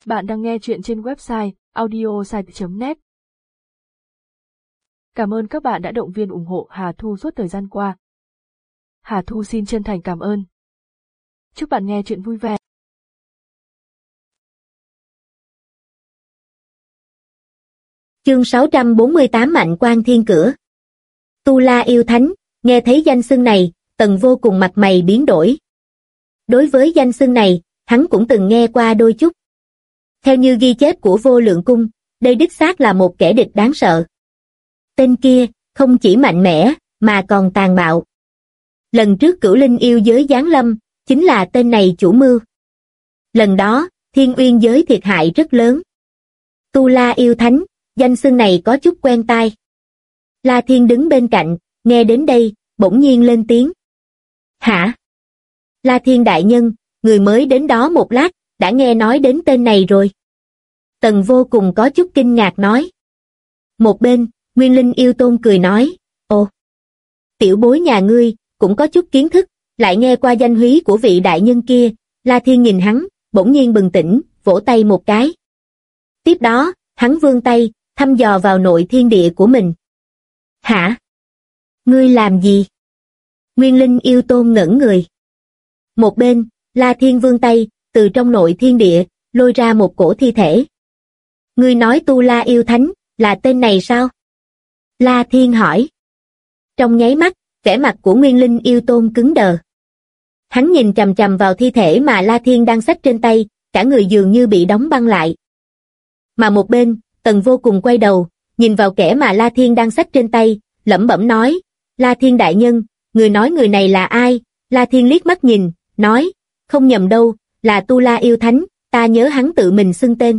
Bạn đang nghe chuyện trên website audiosite.net. Cảm ơn các bạn đã động viên ủng hộ Hà Thu suốt thời gian qua. Hà Thu xin chân thành cảm ơn. Chúc bạn nghe chuyện vui vẻ. Chương 648 Mạnh Quang Thiên Cửa. Tu La Yêu Thánh, nghe thấy danh xưng này, Tần Vô Cùng mặt mày biến đổi. Đối với danh xưng này, hắn cũng từng nghe qua đôi chút. Theo như ghi chép của Vô Lượng Cung, đây đích xác là một kẻ địch đáng sợ. Tên kia, không chỉ mạnh mẽ, mà còn tàn bạo. Lần trước Cửu Linh yêu giới giáng lâm, chính là tên này chủ mưu. Lần đó, Thiên Uyên giới thiệt hại rất lớn. Tu La Yêu Thánh, danh xưng này có chút quen tai. La Thiên đứng bên cạnh, nghe đến đây, bỗng nhiên lên tiếng. Hả? La Thiên đại nhân, người mới đến đó một lát, đã nghe nói đến tên này rồi. Tần Vô Cùng có chút kinh ngạc nói. Một bên, Nguyên Linh yêu tôn cười nói, ồ, tiểu bối nhà ngươi, cũng có chút kiến thức, lại nghe qua danh húy của vị đại nhân kia. La Thiên nhìn hắn, bỗng nhiên bừng tỉnh, vỗ tay một cái. Tiếp đó, hắn vươn tay, thăm dò vào nội thiên địa của mình. Hả? Ngươi làm gì? Nguyên Linh yêu tôn ngẩn người. Một bên, La Thiên vươn tay, từ trong nội thiên địa, lôi ra một cổ thi thể. Ngươi nói Tu La Yêu Thánh, là tên này sao? La Thiên hỏi. Trong nháy mắt, vẻ mặt của Nguyên Linh yêu tôn cứng đờ. Hắn nhìn chằm chằm vào thi thể mà La Thiên đang xách trên tay, cả người dường như bị đóng băng lại. Mà một bên, Tần Vô Cùng quay đầu, nhìn vào kẻ mà La Thiên đang xách trên tay, lẩm bẩm nói, La Thiên đại nhân, người nói người này là ai? La Thiên liếc mắt nhìn, nói, không nhầm đâu, là Tu La Yêu Thánh, ta nhớ hắn tự mình xưng tên.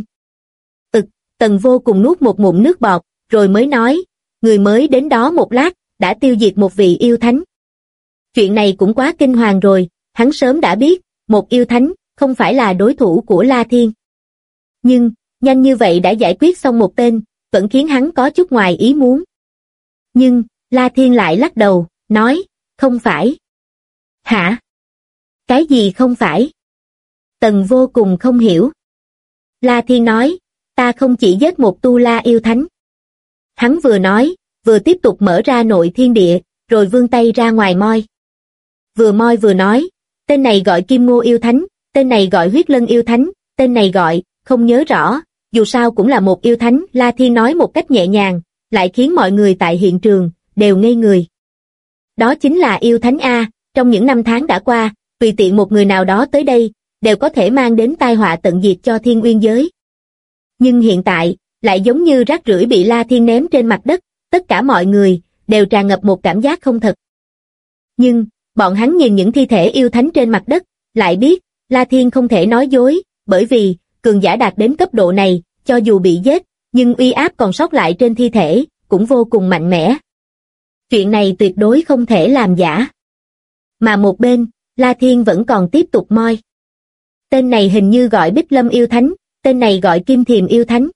Tần Vô Cùng nuốt một ngụm nước bọt, rồi mới nói, người mới đến đó một lát, đã tiêu diệt một vị yêu thánh. Chuyện này cũng quá kinh hoàng rồi, hắn sớm đã biết, một yêu thánh, không phải là đối thủ của La Thiên. Nhưng, nhanh như vậy đã giải quyết xong một tên, vẫn khiến hắn có chút ngoài ý muốn. Nhưng, La Thiên lại lắc đầu, nói, không phải. Hả? Cái gì không phải? Tần Vô Cùng không hiểu. La Thiên nói, ta không chỉ giết một Tu La yêu thánh. Hắn vừa nói, vừa tiếp tục mở ra nội thiên địa, rồi vươn tay ra ngoài moi. Vừa moi vừa nói, tên này gọi Kim Ngô yêu thánh, tên này gọi Huyết Lân yêu thánh, tên này gọi, không nhớ rõ, dù sao cũng là một yêu thánh. La Thiên nói một cách nhẹ nhàng, lại khiến mọi người tại hiện trường, đều ngây người. Đó chính là yêu thánh A, trong những năm tháng đã qua, tùy tiện một người nào đó tới đây, đều có thể mang đến tai họa tận diệt cho Thiên Uyên giới. Nhưng hiện tại, lại giống như rác rưởi bị La Thiên ném trên mặt đất, tất cả mọi người, đều tràn ngập một cảm giác không thật. Nhưng, bọn hắn nhìn những thi thể yêu thánh trên mặt đất, lại biết, La Thiên không thể nói dối, bởi vì, cường giả đạt đến cấp độ này, cho dù bị giết, nhưng uy áp còn sót lại trên thi thể, cũng vô cùng mạnh mẽ. Chuyện này tuyệt đối không thể làm giả. Mà một bên, La Thiên vẫn còn tiếp tục moi. Tên này hình như gọi Bích Lâm yêu thánh, tên này gọi Kim Thiềm yêu thánh.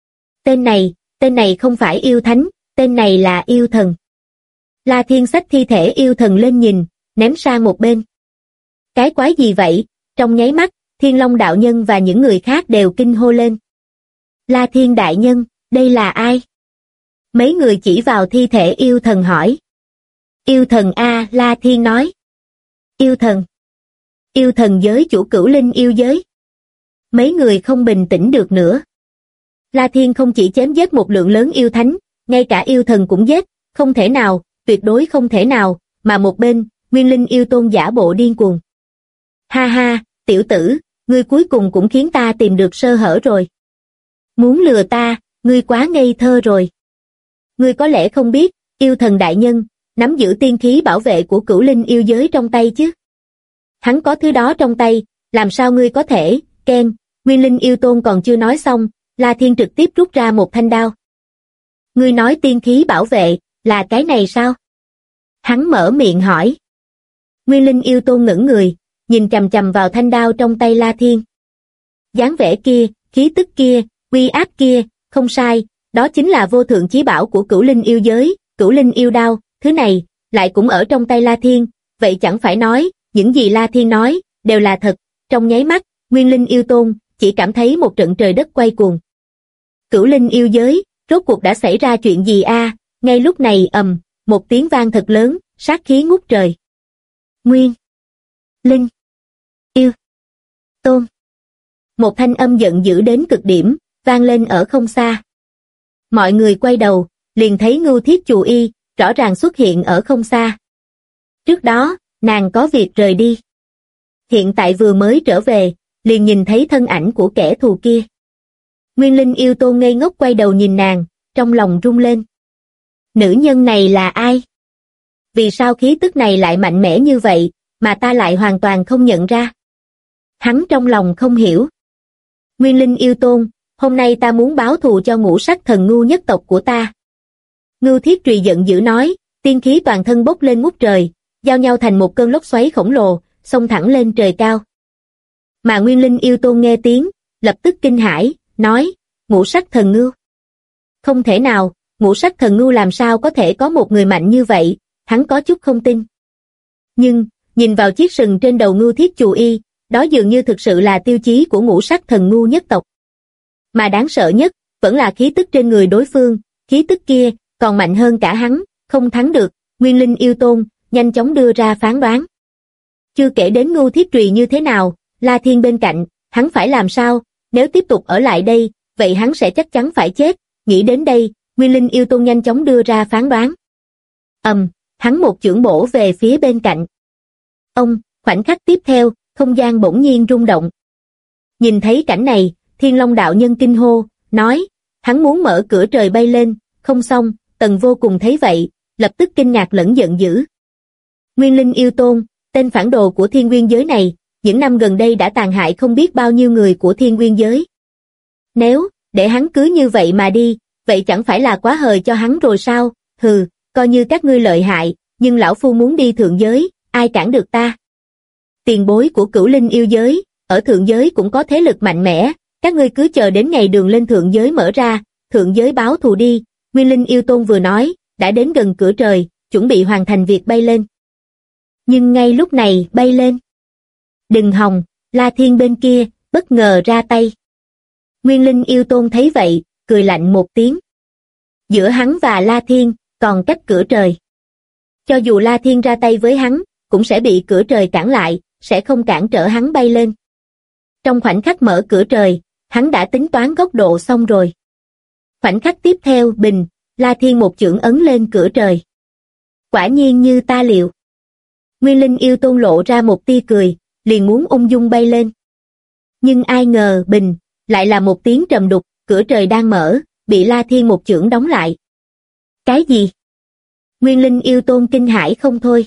Tên này không phải yêu thánh, tên này là yêu thần. La Thiên xách thi thể yêu thần lên nhìn, ném sang một bên. Cái quái gì vậy? Trong nháy mắt, Thiên Long đạo nhân và những người khác đều kinh hô lên. La Thiên đại nhân, đây là ai? Mấy người chỉ vào thi thể yêu thần hỏi. Yêu thần A, La Thiên nói. Yêu thần? Yêu thần giới chủ Cửu Linh yêu giới. Mấy người không bình tĩnh được nữa. La Thiên không chỉ chém giết một lượng lớn yêu thánh, ngay cả yêu thần cũng giết, không thể nào, tuyệt đối không thể nào, mà một bên, Nguyên Linh yêu tôn giả bộ điên cuồng. Ha ha, tiểu tử, ngươi cuối cùng cũng khiến ta tìm được sơ hở rồi. Muốn lừa ta, ngươi quá ngây thơ rồi. Ngươi có lẽ không biết, yêu thần đại nhân, nắm giữ tiên khí bảo vệ của Cửu Linh yêu giới trong tay chứ. Hắn có thứ đó trong tay, làm sao ngươi có thể, Ken, Nguyên Linh yêu tôn còn chưa nói xong, La Thiên trực tiếp rút ra một thanh đao. Ngươi nói tiên khí bảo vệ, là cái này sao? Hắn mở miệng hỏi. Nguyên Linh yêu tôn ngẩn người, nhìn chằm chằm vào thanh đao trong tay La Thiên. Dáng vẻ kia, khí tức kia, uy áp kia, không sai, đó chính là vô thượng chí bảo của Cửu Linh yêu giới, Cửu Linh yêu đao, thứ này, lại cũng ở trong tay La Thiên, vậy chẳng phải nói, những gì La Thiên nói, đều là thật. Trong nháy mắt, Nguyên Linh yêu tôn, chỉ cảm thấy một trận trời đất quay cuồng. Cửu linh yêu giới, rốt cuộc đã xảy ra chuyện gì a? Ngay lúc này một tiếng vang thật lớn, sát khí ngút trời. Nguyên Linh Yêu Tôn. Một thanh âm giận dữ đến cực điểm, vang lên ở không xa. Mọi người quay đầu, liền thấy Ngưu Thiết Chù Y, rõ ràng xuất hiện ở không xa. Trước đó, nàng có việc rời đi. Hiện tại vừa mới trở về, liền nhìn thấy thân ảnh của kẻ thù kia. Nguyên Linh Yêu Tôn ngây ngốc quay đầu nhìn nàng, trong lòng rung lên. Nữ nhân này là ai? Vì sao khí tức này lại mạnh mẽ như vậy, mà ta lại hoàn toàn không nhận ra? Hắn trong lòng không hiểu. Nguyên Linh Yêu Tôn, hôm nay ta muốn báo thù cho ngũ sắc thần ngu nhất tộc của ta. Ngưu Thiết Trùy giận dữ nói, tiên khí toàn thân bốc lên ngút trời, giao nhau thành một cơn lốc xoáy khổng lồ, xông thẳng lên trời cao. Mà Nguyên Linh Yêu Tôn nghe tiếng, lập tức kinh hãi, nói, ngũ sắc thần ngưu. Không thể nào, ngũ sắc thần ngưu làm sao có thể có một người mạnh như vậy, hắn có chút không tin. Nhưng, nhìn vào chiếc sừng trên đầu Ngưu Thiết Chù Y, đó dường như thực sự là tiêu chí của ngũ sắc thần ngu nhất tộc. Mà đáng sợ nhất, vẫn là khí tức trên người đối phương, khí tức kia, còn mạnh hơn cả hắn, không thắng được. Nguyên Linh Yêu Tôn, nhanh chóng đưa ra phán đoán. Chưa kể đến Ngưu Thiết Trùy như thế nào, La Thiên bên cạnh, hắn phải làm sao, nếu tiếp tục ở lại đây, vậy hắn sẽ chắc chắn phải chết. Nghĩ đến đây, Nguyên Linh Yêu Tôn nhanh chóng đưa ra phán đoán. Hắn một chưởng bổ về phía bên cạnh. Khoảnh khắc tiếp theo, không gian bỗng nhiên rung động. Nhìn thấy cảnh này, Thiên Long đạo nhân kinh hô, nói, hắn muốn mở cửa trời bay lên, không xong. Tần Vô Cùng thấy vậy, lập tức kinh ngạc lẫn giận dữ. Nguyên Linh Yêu Tôn, tên phản đồ của Thiên Nguyên giới này, những năm gần đây đã tàn hại không biết bao nhiêu người của Thiên Nguyên giới. Nếu để hắn cứ như vậy mà đi, vậy chẳng phải là quá hời cho hắn rồi sao? Hừ, coi như các ngươi lợi hại, nhưng lão phu muốn đi thượng giới, ai cản được ta? Tiền bối của Cửu Linh yêu giới, ở thượng giới cũng có thế lực mạnh mẽ, các ngươi cứ chờ đến ngày đường lên thượng giới mở ra, thượng giới báo thù đi. Nguyên Linh Yêu Tôn vừa nói, đã đến gần cửa trời, chuẩn bị hoàn thành việc bay lên. Nhưng ngay lúc này bay lên. Đừng hòng, La Thiên bên kia, bất ngờ ra tay. Nguyên Linh Yêu Tôn thấy vậy, cười lạnh một tiếng. Giữa hắn và La Thiên, còn cách cửa trời. Cho dù La Thiên ra tay với hắn, cũng sẽ bị cửa trời cản lại, sẽ không cản trở hắn bay lên. Trong khoảnh khắc mở cửa trời, hắn đã tính toán góc độ xong rồi. Khoảnh khắc tiếp theo, bình, La Thiên một chưởng ấn lên cửa trời. Quả nhiên như ta liệu. Nguyên Linh Yêu Tôn lộ ra một tia cười, liền muốn ung dung bay lên. Nhưng ai ngờ, bình, lại là một tiếng trầm đục, cửa trời đang mở, bị La Thiên một chưởng đóng lại. Cái gì? Nguyên Linh Yêu Tôn kinh hãi không thôi.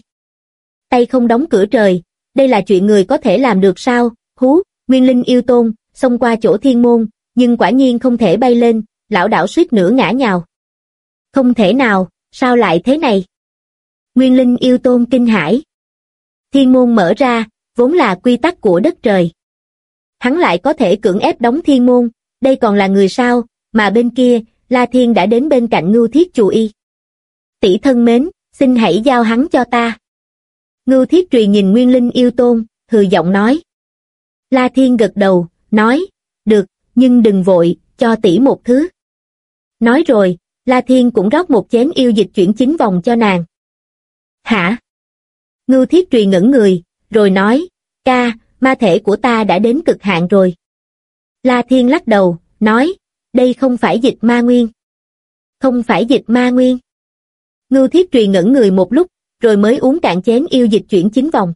Tay không đóng cửa trời, đây là chuyện người có thể làm được sao? Hú, Nguyên Linh Yêu Tôn, xông qua chỗ thiên môn, nhưng quả nhiên không thể bay lên, lảo đảo suýt nữa ngã nhào. Không thể nào, sao lại thế này? Nguyên Linh Yêu Tôn kinh hãi. Thiên môn mở ra, vốn là quy tắc của đất trời. Hắn lại có thể cưỡng ép đóng thiên môn, đây còn là người sao? Mà bên kia, La Thiên đã đến bên cạnh Ngưu Thiết Chù Y. Tỷ thân mến, xin hãy giao hắn cho ta. Ngưu Thiết Trùy nhìn Nguyên Linh Yêu Tôn, hừ giọng nói. La Thiên gật đầu, nói, được, nhưng đừng vội, cho tỷ một thứ. Nói rồi, La Thiên cũng rót một chén yêu dịch chuyển chính vòng cho nàng. Hả? Ngưu Thiết Trùy ngẩn người, rồi nói, ca, ma thể của ta đã đến cực hạn rồi. La Thiên lắc đầu, nói, đây không phải dịch ma nguyên. Không phải dịch ma nguyên. Ngưu Thiết Trùy ngẩn người một lúc, rồi mới uống cạn chén yêu dịch chuyển chính vòng.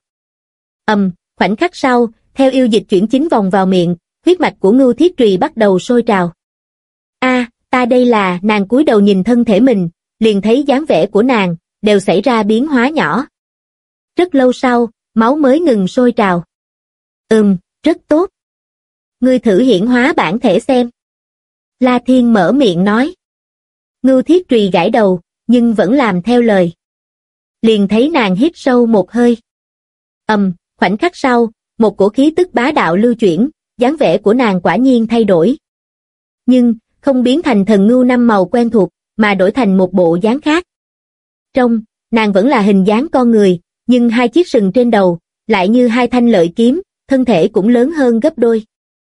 Khoảnh khắc sau, theo yêu dịch chuyển chính vòng vào miệng, huyết mạch của Ngưu Thiết Trùy bắt đầu sôi trào. Ta đây là, nàng cúi đầu nhìn thân thể mình, liền thấy dáng vẻ của nàng, đều xảy ra biến hóa nhỏ. Rất lâu sau, máu mới ngừng sôi trào. Rất tốt. Ngươi thử hiển hóa bản thể xem. La Thiên mở miệng nói. Ngưu Thiết Trùy gãi đầu, nhưng vẫn làm theo lời. Liền thấy nàng hít sâu một hơi. Khoảnh khắc sau, một cổ khí tức bá đạo lưu chuyển, dáng vẻ của nàng quả nhiên thay đổi. Nhưng, không biến thành thần ngưu năm màu quen thuộc, mà đổi thành một bộ dáng khác. Trong, nàng vẫn là hình dáng con người, nhưng hai chiếc sừng trên đầu, lại như hai thanh lợi kiếm, thân thể cũng lớn hơn gấp đôi.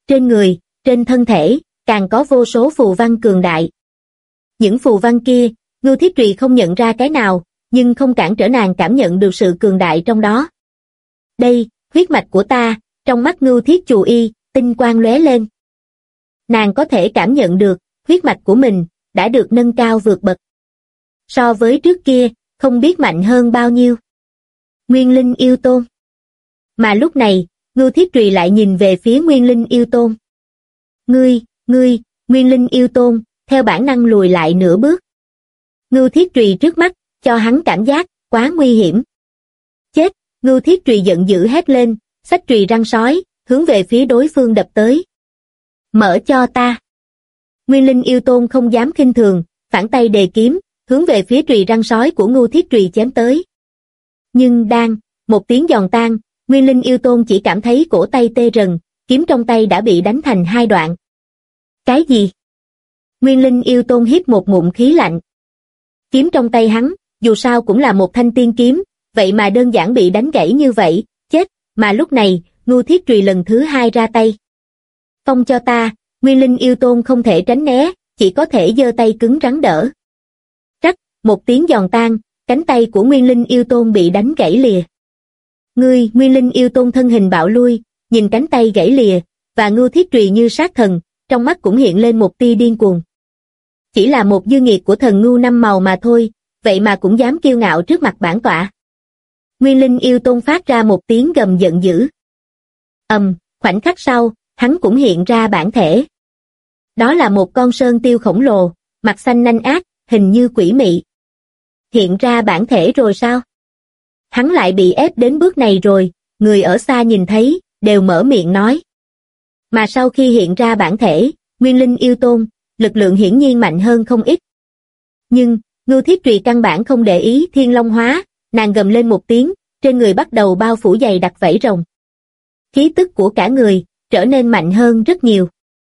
Trên người, trên thân thể, càng có vô số phù văn cường đại. Những phù văn kia, Ngưu Thiết Trùy không nhận ra cái nào, nhưng không cản trở nàng cảm nhận được sự cường đại trong đó. Đây, huyết mạch của ta, trong mắt Ngưu Thiết Chù Y, tinh quang lóe lên. Nàng có thể cảm nhận được, huyết mạch của mình, đã được nâng cao vượt bậc. So với trước kia, không biết mạnh hơn bao nhiêu. Nguyên Linh Yêu Tôn. Mà lúc này, Ngưu Thiết Trùy lại nhìn về phía Nguyên Linh Yêu Tôn. Ngươi, Nguyên Linh Yêu Tôn, theo bản năng lùi lại nửa bước. Ngưu Thiết Trùy trước mắt, cho hắn cảm giác, quá nguy hiểm. Chết, Ngưu Thiết Trùy giận dữ hét lên, xách chùy răng sói, hướng về phía đối phương đập tới. Mở cho ta. Nguyên Linh Yêu Tôn không dám khinh thường, phản tay đề kiếm, hướng về phía chùy răng sói của Ngưu Thiết Trùy chém tới. Nhưng một tiếng giòn tan, Nguyên Linh Yêu Tôn chỉ cảm thấy cổ tay tê rần, kiếm trong tay đã bị đánh thành hai đoạn. Cái gì? Nguyên Linh Yêu Tôn hít một ngụm khí lạnh. Kiếm trong tay hắn, dù sao cũng là một thanh tiên kiếm, vậy mà đơn giản bị đánh gãy như vậy, chết, mà lúc này, Ngưu Thiết Trùy lần thứ hai ra tay. Phong cho ta, Nguyên Linh Yêu Tôn không thể tránh né, chỉ có thể giơ tay cứng rắn đỡ. Rắc, một tiếng giòn tan, cánh tay của Nguyên Linh Yêu Tôn bị đánh gãy lìa. Nguyên Linh Yêu Tôn thân hình bạo lui, nhìn cánh tay gãy lìa, và Ngưu Thiết Trùy như sát thần, trong mắt cũng hiện lên một tia điên cuồng. Chỉ là một dư nghiệt của thần Ngưu năm màu mà thôi, vậy mà cũng dám kiêu ngạo trước mặt bản tọa. Nguyên Linh Yêu Tôn phát ra một tiếng gầm giận dữ. Khoảnh khắc sau, hắn cũng hiện ra bản thể. Đó là một con sơn tiêu khổng lồ, mặt xanh nanh ác, hình như quỷ mị. Hiện ra bản thể rồi sao? Hắn lại bị ép đến bước này rồi, người ở xa nhìn thấy, đều mở miệng nói. Mà sau khi hiện ra bản thể, Nguyên Linh Yêu Tôn, lực lượng hiển nhiên mạnh hơn không ít. Nhưng, Ngưu Thiết Trùy căn bản không để ý Thiên Long Hóa, nàng gầm lên một tiếng, trên người bắt đầu bao phủ dày đặc vảy rồng. Khí tức của cả người, trở nên mạnh hơn rất nhiều.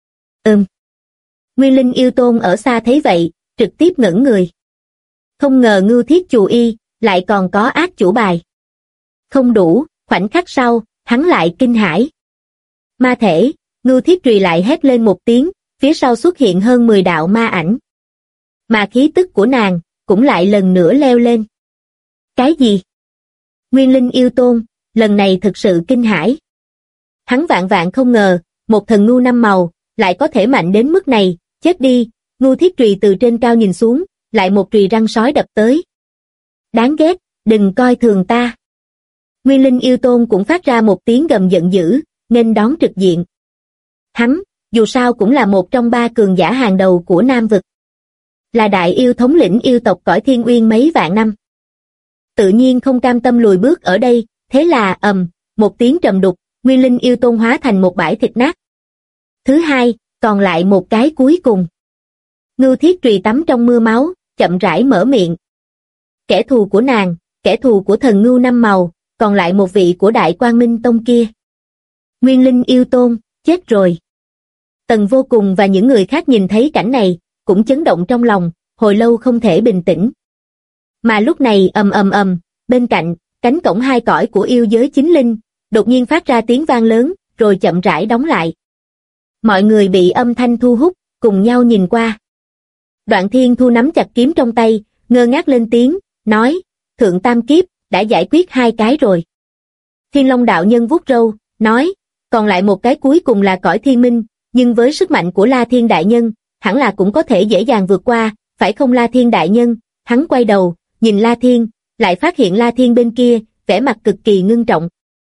Nguyên Linh Yêu Tôn ở xa thấy vậy, trực tiếp ngẩn người. Không ngờ Ngưu Thiết Chù Y, lại còn có ác chủ bài. Không đủ, khoảnh khắc sau, hắn lại kinh hãi. Ma thể, Ngưu Thiết Trùy lại hét lên một tiếng, phía sau xuất hiện hơn 10 đạo ma ảnh. Mà khí tức của nàng, cũng lại lần nữa leo lên. Cái gì? Nguyên Linh Yêu Tôn, lần này thực sự kinh hãi. Hắn vạn không ngờ, một thần Ngưu năm màu, lại có thể mạnh đến mức này, chết đi, Ngưu Thiết Trùy từ trên cao nhìn xuống, lại một chùy răng sói đập tới. Đáng ghét, đừng coi thường ta. Nguyên Linh Yêu Tôn cũng phát ra một tiếng gầm giận dữ, nghênh đón trực diện. Hắn, dù sao cũng là một trong 3 cường giả hàng đầu của Nam Vực. Là đại yêu thống lĩnh yêu tộc cõi Thiên Uyên mấy vạn năm. Tự nhiên không cam tâm lùi bước ở đây, thế là một tiếng trầm đục, Nguyên Linh Yêu Tôn hóa thành một bãi thịt nát. Thứ hai, còn lại một cái cuối cùng. Ngưu Thiết Trùy tắm trong mưa máu, chậm rãi mở miệng. Kẻ thù của nàng, kẻ thù của thần Ngưu năm màu, còn lại một vị của Đại Quang Minh Tông kia. Nguyên Linh Yêu Tôn, chết rồi. Tần Vô Cùng và những người khác nhìn thấy cảnh này, cũng chấn động trong lòng, hồi lâu không thể bình tĩnh. Mà lúc này bên cạnh, cánh cổng 2 cõi của yêu giới chính linh, đột nhiên phát ra tiếng vang lớn, rồi chậm rãi đóng lại. Mọi người bị âm thanh thu hút, cùng nhau nhìn qua. Đoạn Thiên Thu nắm chặt kiếm trong tay, ngơ ngác lên tiếng, nói, Thượng Tam Kiếp, đã giải quyết 2 cái rồi. Thiên Long đạo nhân vuốt râu, nói, còn lại một cái cuối cùng là cõi thiên minh, nhưng với sức mạnh của La Thiên đại nhân, hẳn là cũng có thể dễ dàng vượt qua, phải không La Thiên đại nhân? Hắn quay đầu, nhìn La Thiên, lại phát hiện La Thiên bên kia, vẻ mặt cực kỳ ngưng trọng.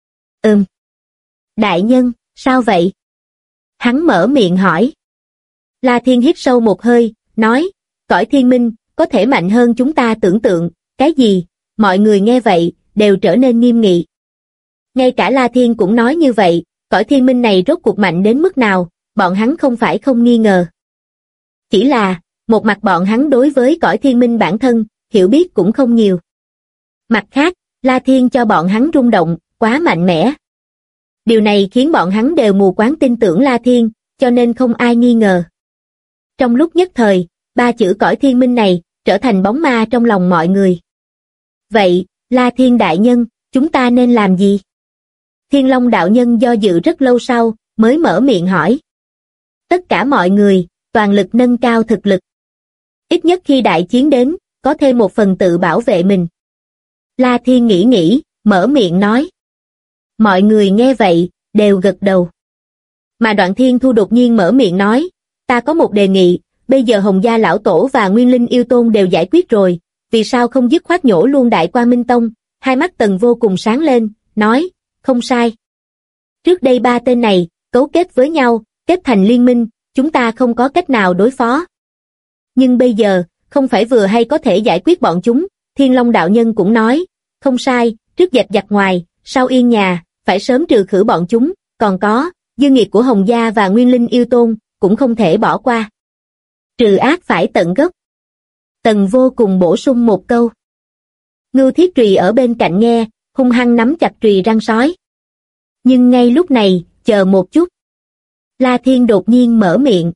Đại nhân, sao vậy? Hắn mở miệng hỏi. La Thiên hít sâu một hơi, nói, cõi thiên minh, có thể mạnh hơn chúng ta tưởng tượng, cái gì? Mọi người nghe vậy, đều trở nên nghiêm nghị. Ngay cả La Thiên cũng nói như vậy, cõi thiên minh này rốt cuộc mạnh đến mức nào, bọn hắn không phải không nghi ngờ. Chỉ là, một mặt bọn hắn đối với cõi thiên minh bản thân, hiểu biết cũng không nhiều. Mặt khác, La Thiên cho bọn hắn rung động, quá mạnh mẽ. Điều này khiến bọn hắn đều mù quáng tin tưởng La Thiên, cho nên không ai nghi ngờ. Trong lúc nhất thời, 3 chữ cõi thiên minh này, trở thành bóng ma trong lòng mọi người. Vậy, La Thiên đại nhân, chúng ta nên làm gì? Thiên Long đạo nhân do dự rất lâu sau, mới mở miệng hỏi. Tất cả mọi người, toàn lực nâng cao thực lực. Ít nhất khi đại chiến đến, có thêm một phần tự bảo vệ mình. La Thiên nghĩ, mở miệng nói. Mọi người nghe vậy, đều gật đầu. Mà Đoạn Thiên Thu đột nhiên mở miệng nói, ta có một đề nghị, bây giờ Hồng Gia Lão Tổ và Nguyên Linh Yêu Tôn đều giải quyết rồi, vì sao không dứt khoát nhổ luôn Đại Quang Minh Tông? Hai mắt Tần Vô Cùng sáng lên, nói, không sai. Trước đây ba tên này, cấu kết với nhau, kết thành liên minh, chúng ta không có cách nào đối phó. Nhưng bây giờ, không phải vừa hay có thể giải quyết bọn chúng, Thiên Long đạo nhân cũng nói, không sai, trước dẹp giặc ngoài, sau yên nhà, phải sớm trừ khử bọn chúng, còn có, dư nghiệt của Hồng Gia và Nguyên Linh Yêu Tôn, cũng không thể bỏ qua. Trừ ác phải tận gốc. Tần Vô Cùng bổ sung một câu. Ngưu Thiết Trùy ở bên cạnh nghe, hung hăng nắm chặt trùy răng sói. Nhưng ngay lúc này, chờ một chút. La Thiên đột nhiên mở miệng.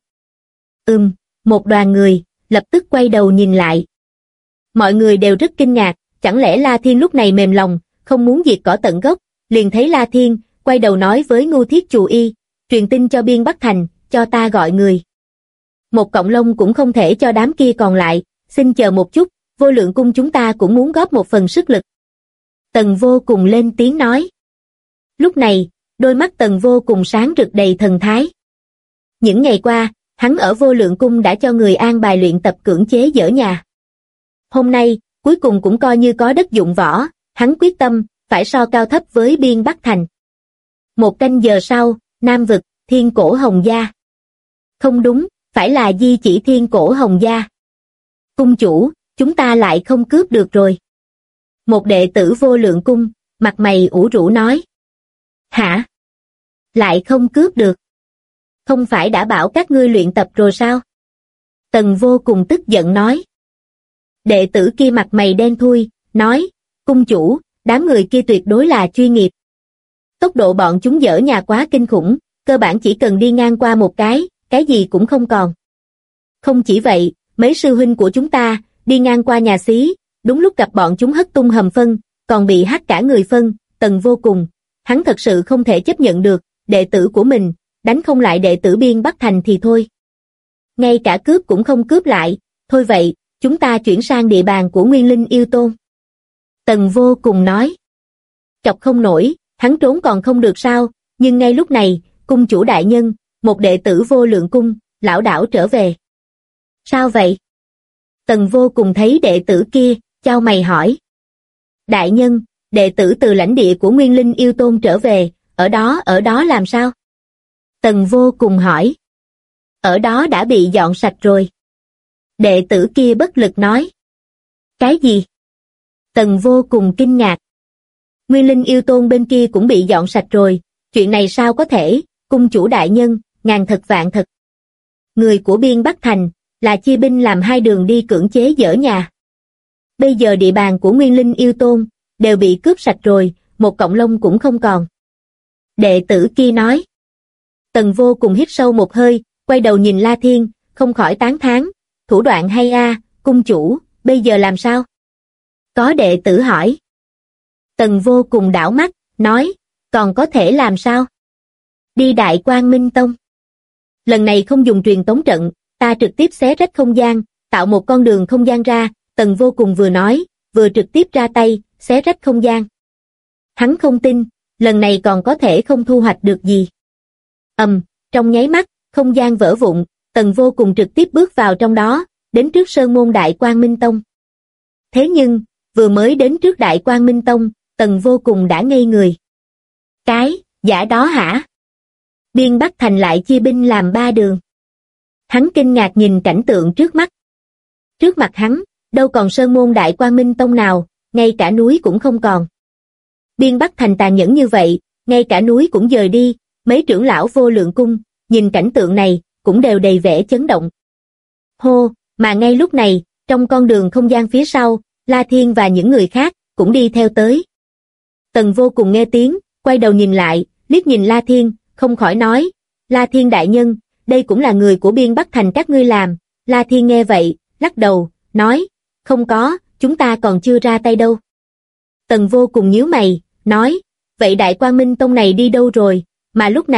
Một đoàn người, lập tức quay đầu nhìn lại. Mọi người đều rất kinh ngạc, chẳng lẽ La Thiên lúc này mềm lòng, không muốn diệt cỏ tận gốc, liền thấy La Thiên, quay đầu nói với Ngưu Thiết Chù Y, truyền tin cho Biên Bắc Thành, cho ta gọi người. Một cọng lông cũng không thể cho đám kia còn lại, xin chờ một chút, Vô Lượng Cung chúng ta cũng muốn góp một phần sức lực. Tần Vô Cùng lên tiếng nói. Lúc này, đôi mắt Tần Vô Cùng sáng rực đầy thần thái. Những ngày qua, hắn ở Vô Lượng Cung đã cho người an bài luyện tập cưỡng chế dỡ nhà. Hôm nay, cuối cùng cũng coi như có đất dụng võ, hắn quyết tâm, phải so cao thấp với Biên Bắc Thành. Một canh giờ sau, Nam Vực, Thiên Cổ Hồng Gia. Không đúng, phải là Di Chỉ Thiên Cổ Hồng Gia. Cung chủ, chúng ta lại không cướp được rồi. Một đệ tử Vô Lượng Cung, mặt mày ủ rũ nói. Hả? Lại không cướp được? Không phải đã bảo các ngươi luyện tập rồi sao? Tần Vô Cùng tức giận nói. Đệ tử kia mặt mày đen thui, nói, cung chủ, đám người kia tuyệt đối là chuyên nghiệp. Tốc độ bọn chúng dỡ nhà quá kinh khủng, cơ bản chỉ cần đi ngang qua một cái gì cũng không còn. Không chỉ vậy, mấy sư huynh của chúng ta, đi ngang qua nhà xí, đúng lúc gặp bọn chúng hất tung hầm phân, còn bị hắt cả người phân. Tần Vô Cùng, hắn thật sự không thể chấp nhận được, đệ tử của mình, đánh không lại đệ tử Biên Bắc Thành thì thôi. Ngay cả cướp cũng không cướp lại, thôi vậy, chúng ta chuyển sang địa bàn của Nguyên Linh Yêu Tôn. Tần Vô Cùng nói. Chọc không nổi, hắn trốn còn không được sao, nhưng ngay lúc này, cung chủ đại nhân, một đệ tử Vô Lượng Cung, lảo đảo trở về. Sao vậy? Tần Vô Cùng thấy đệ tử kia, chau mày hỏi. Đại nhân, đệ tử từ lãnh địa của Nguyên Linh Yêu Tôn trở về, ở đó làm sao? Tần Vô Cùng hỏi. Ở đó đã bị dọn sạch rồi. Đệ tử kia bất lực nói. Cái gì? Tần Vô Cùng kinh ngạc. Nguyên Linh Yêu Tôn bên kia cũng bị dọn sạch rồi, chuyện này sao có thể, cung chủ đại nhân, ngàn thật vạn thật. Người của Biên Bắc Thành, là chia binh làm hai đường đi cưỡng chế dỡ nhà. Bây giờ địa bàn của Nguyên Linh Yêu Tôn, đều bị cướp sạch rồi, một cọng lông cũng không còn. Đệ tử kia nói. Tần Vô Cùng hít sâu một hơi, quay đầu nhìn La Thiên, không khỏi tán thán, thủ đoạn hay a, cung chủ, bây giờ làm sao? Có đệ tử hỏi. Tần Vô Cùng đảo mắt, nói, còn có thể làm sao? Đi Đại Quang Minh Tông. Lần này không dùng truyền tống trận, ta trực tiếp xé rách không gian, tạo một con đường không gian ra, Tần Vô Cùng vừa nói, vừa trực tiếp ra tay, xé rách không gian. Hắn không tin, lần này còn có thể không thu hoạch được gì. Trong nháy mắt, không gian vỡ vụn, Tần Vô Cùng trực tiếp bước vào trong đó, đến trước sơn môn Đại Quang Minh Tông. Thế nhưng, vừa mới đến trước Đại Quang Minh Tông, Tần Vô Cùng đã ngây người. Cái, giả đó hả? Biên Bắc Thành lại chia binh làm ba đường. Hắn kinh ngạc nhìn cảnh tượng trước mắt. Trước mặt hắn, đâu còn sơn môn Đại Quang Minh Tông nào, ngay cả núi cũng không còn. Biên Bắc Thành tàn nhẫn như vậy, ngay cả núi cũng dời đi, mấy trưởng lão Vô Lượng Cung, nhìn cảnh tượng này, cũng đều đầy vẻ chấn động. Hô, mà ngay lúc này, trong con đường không gian phía sau, La Thiên và những người khác, cũng đi theo tới. Tần Vô Cùng nghe tiếng, quay đầu nhìn lại, liếc nhìn La Thiên, không khỏi nói, La Thiên đại nhân, đây cũng là người của Biên Bắc Thành các ngươi làm. La Thiên nghe vậy, lắc đầu, nói, không có, chúng ta còn chưa ra tay đâu. Tần Vô Cùng nhíu mày, nói, vậy Đại Quang Minh Tông này đi đâu rồi, mà lúc này,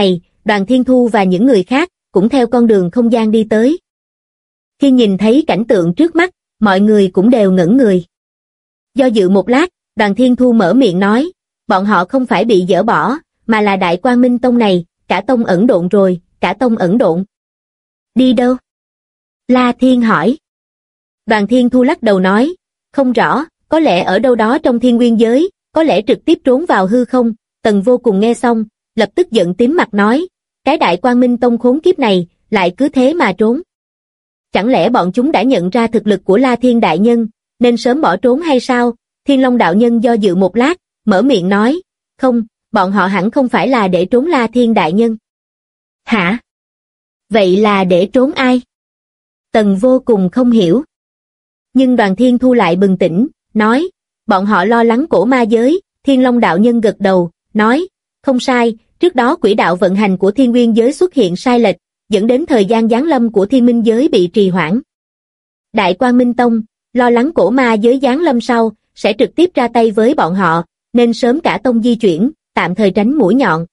Đoàn Thiên Thu và những người khác cũng theo con đường không gian đi tới. Khi nhìn thấy cảnh tượng trước mắt, mọi người cũng đều ngẩn người. Do dự một lát, Đoàn Thiên Thu mở miệng nói, bọn họ không phải bị dỡ bỏ, mà là Đại Quang Minh Tông này, cả tông ẩn độn rồi, cả tông ẩn độn. Đi đâu? La Thiên hỏi. Đoàn Thiên Thu lắc đầu nói, không rõ, có lẽ ở đâu đó trong thiên nguyên giới, có lẽ trực tiếp trốn vào hư không. Tần Vô Cùng nghe xong, lập tức giận tím mặt nói, cái Đại Quang Minh Tông khốn kiếp này, lại cứ thế mà trốn. Chẳng lẽ bọn chúng đã nhận ra thực lực của La Thiên đại nhân, nên sớm bỏ trốn hay sao? Thiên Long đạo nhân do dự một lát, mở miệng nói, không, bọn họ hẳn không phải là để trốn La Thiên đại nhân. Hả? Vậy là để trốn ai? Tần Vô Cùng không hiểu. Nhưng Đoàn Thiên Thu lại bừng tỉnh, nói, bọn họ lo lắng cổ ma giới. Thiên Long đạo nhân gật đầu, nói, không sai, trước đó quỹ đạo vận hành của thiên nguyên giới xuất hiện sai lệch, dẫn đến thời gian giáng lâm của thiên minh giới bị trì hoãn. Đại Quang Minh Tông lo lắng cổ ma giới giáng lâm sau sẽ trực tiếp ra tay với bọn họ, nên sớm cả tông di chuyển, tạm thời tránh mũi nhọn.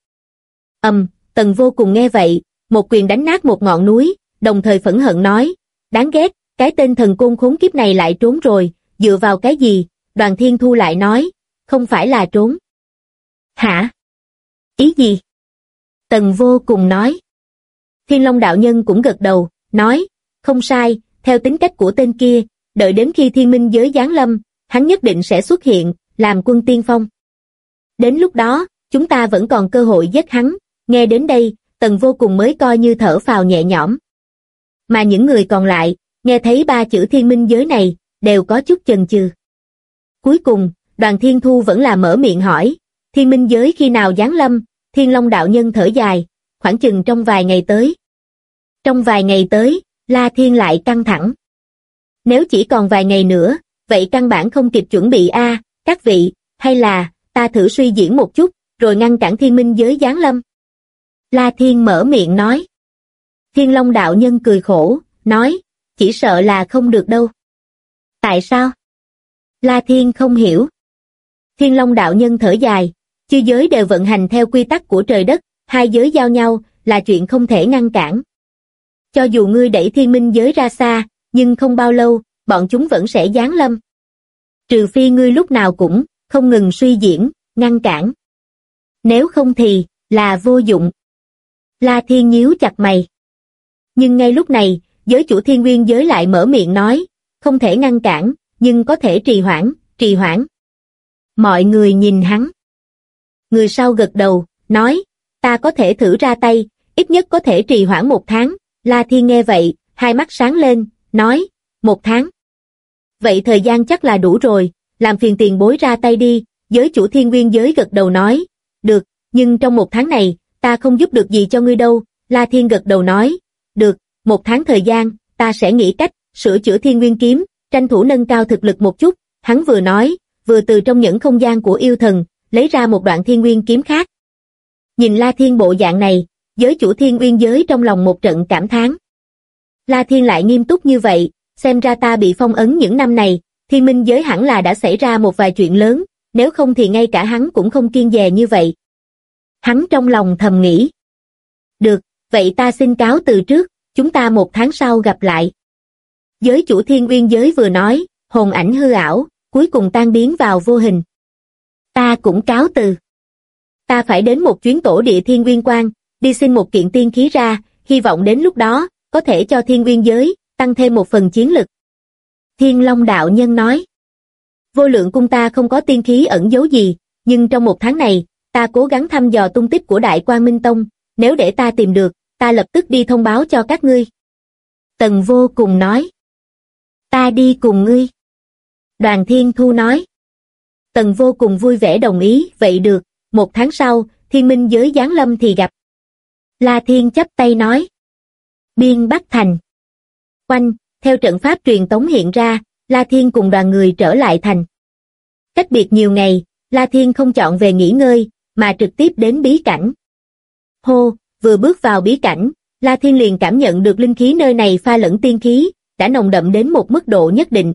Tần Vô Cùng nghe vậy, một quyền đánh nát một ngọn núi, đồng thời phẫn hận nói, đáng ghét, cái tên thần côn khốn kiếp này lại trốn rồi, dựa vào cái gì? Đoàn Thiên Thu lại nói, không phải là trốn. Hả? Ý gì? Tần Vô Cùng nói. Thiên Long đạo nhân cũng gật đầu, nói, không sai, theo tính cách của tên kia, đợi đến khi thiên minh giới giáng lâm, hắn nhất định sẽ xuất hiện, làm quân tiên phong. Đến lúc đó, chúng ta vẫn còn cơ hội giết hắn. Nghe đến đây, Tần Vô Cùng mới coi như thở phào nhẹ nhõm. Mà những người còn lại, nghe thấy ba chữ thiên minh giới này, đều có chút chần chừ. Cuối cùng, Đoàn Thiên Thu vẫn là mở miệng hỏi, thiên minh giới khi nào giáng lâm? Thiên Long đạo nhân thở dài, khoảng chừng trong vài ngày tới. Trong vài ngày tới, La Thiên lại căng thẳng. Nếu chỉ còn vài ngày nữa, vậy căn bản không kịp chuẩn bị a, các vị, hay là, ta thử suy diễn một chút, rồi ngăn cản thiên minh giới giáng lâm. La Thiên mở miệng nói. Thiên Long đạo nhân cười khổ, nói, chỉ sợ là không được đâu. Tại sao? La Thiên không hiểu. Thiên Long đạo nhân thở dài, chư giới đều vận hành theo quy tắc của trời đất, hai giới giao nhau là chuyện không thể ngăn cản. Cho dù ngươi đẩy thiên minh giới ra xa, nhưng không bao lâu, bọn chúng vẫn sẽ giáng lâm. Trừ phi ngươi lúc nào cũng không ngừng suy diễn, ngăn cản. Nếu không thì là vô dụng. La Thiên nhíu chặt mày. Nhưng ngay lúc này, giới chủ thiên nguyên giới lại mở miệng nói, không thể ngăn cản, nhưng có thể trì hoãn, trì hoãn. Mọi người nhìn hắn. Người sau gật đầu, nói, ta có thể thử ra tay, ít nhất có thể trì hoãn 1 tháng. La Thiên nghe vậy, hai mắt sáng lên, nói, 1 tháng. Vậy thời gian chắc là đủ rồi, làm phiền tiền bối ra tay đi. Giới chủ thiên nguyên giới gật đầu nói, được, nhưng trong 1 tháng này, ta không giúp được gì cho ngươi đâu. La Thiên gật đầu nói, được, 1 tháng thời gian, ta sẽ nghĩ cách sửa chữa thiên nguyên kiếm, tranh thủ nâng cao thực lực một chút. Hắn vừa nói, vừa từ trong những không gian của yêu thần, lấy ra một đoạn thiên nguyên kiếm khác. Nhìn La Thiên bộ dạng này, giới chủ thiên nguyên giới trong lòng một trận cảm thán. La Thiên lại nghiêm túc như vậy, xem ra ta bị phong ấn những năm này, thiên minh giới hẳn là đã xảy ra một vài chuyện lớn, nếu không thì ngay cả hắn cũng không kiêng dè như vậy. Hắn trong lòng thầm nghĩ. Được, vậy ta xin cáo từ trước, chúng ta 1 tháng sau gặp lại. Giới chủ thiên nguyên giới vừa nói, hồn ảnh hư ảo, cuối cùng tan biến vào vô hình. Ta cũng cáo từ. Ta phải đến một chuyến tổ địa thiên nguyên quan, đi xin một kiện tiên khí ra, hy vọng đến lúc đó, có thể cho thiên nguyên giới, tăng thêm một phần chiến lực. Thiên Long đạo nhân nói. Vô lượng cung ta không có tiên khí ẩn giấu gì, nhưng trong 1 tháng này, ta cố gắng thăm dò tung tích của Đại Quang Minh Tông, nếu để ta tìm được, ta lập tức đi thông báo cho các ngươi. Tần Vô Cùng nói. Ta đi cùng ngươi. Đoàn Thiên Thu nói. Tần Vô Cùng vui vẻ đồng ý, vậy được, 1 tháng sau, thiên minh giới giáng lâm thì gặp. La Thiên chắp tay nói. Biên Bắc Thành. Oanh, theo trận pháp truyền tống hiện ra, La Thiên cùng đoàn người trở lại thành. Cách biệt nhiều ngày, La Thiên không chọn về nghỉ ngơi, mà trực tiếp đến bí cảnh. Hô, vừa bước vào bí cảnh, La Thiên liền cảm nhận được linh khí nơi này pha lẫn tiên khí, đã nồng đậm đến một mức độ nhất định.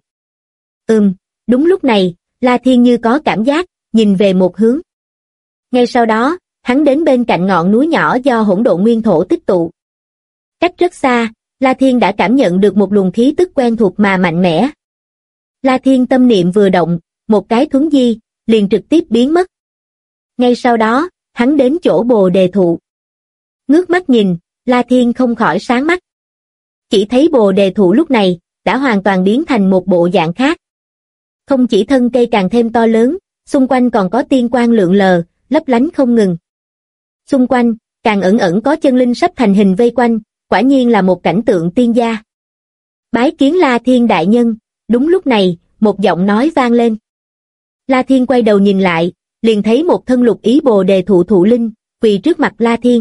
Đúng lúc này, La Thiên như có cảm giác, nhìn về một hướng. Ngay sau đó, hắn đến bên cạnh ngọn núi nhỏ do hỗn độn nguyên thổ tích tụ. Cách rất xa, La Thiên đã cảm nhận được một luồng khí tức quen thuộc mà mạnh mẽ. La Thiên tâm niệm vừa động, một cái thuấn di, liền trực tiếp biến mất. Ngay sau đó, hắn đến chỗ bồ đề thụ. Ngước mắt nhìn, La Thiên không khỏi sáng mắt. Chỉ thấy bồ đề thụ lúc này, đã hoàn toàn biến thành một bộ dạng khác. Không chỉ thân cây càng thêm to lớn, xung quanh còn có tiên quang lượn lờ, lấp lánh không ngừng. Xung quanh, càng ẩn ẩn có chân linh sắp thành hình vây quanh, quả nhiên là một cảnh tượng tiên gia. Bái kiến La Thiên đại nhân. Đúng lúc này, một giọng nói vang lên. La Thiên quay đầu nhìn lại, liền thấy một thân lục ý bồ đề thụ thụ linh, quỳ trước mặt La Thiên.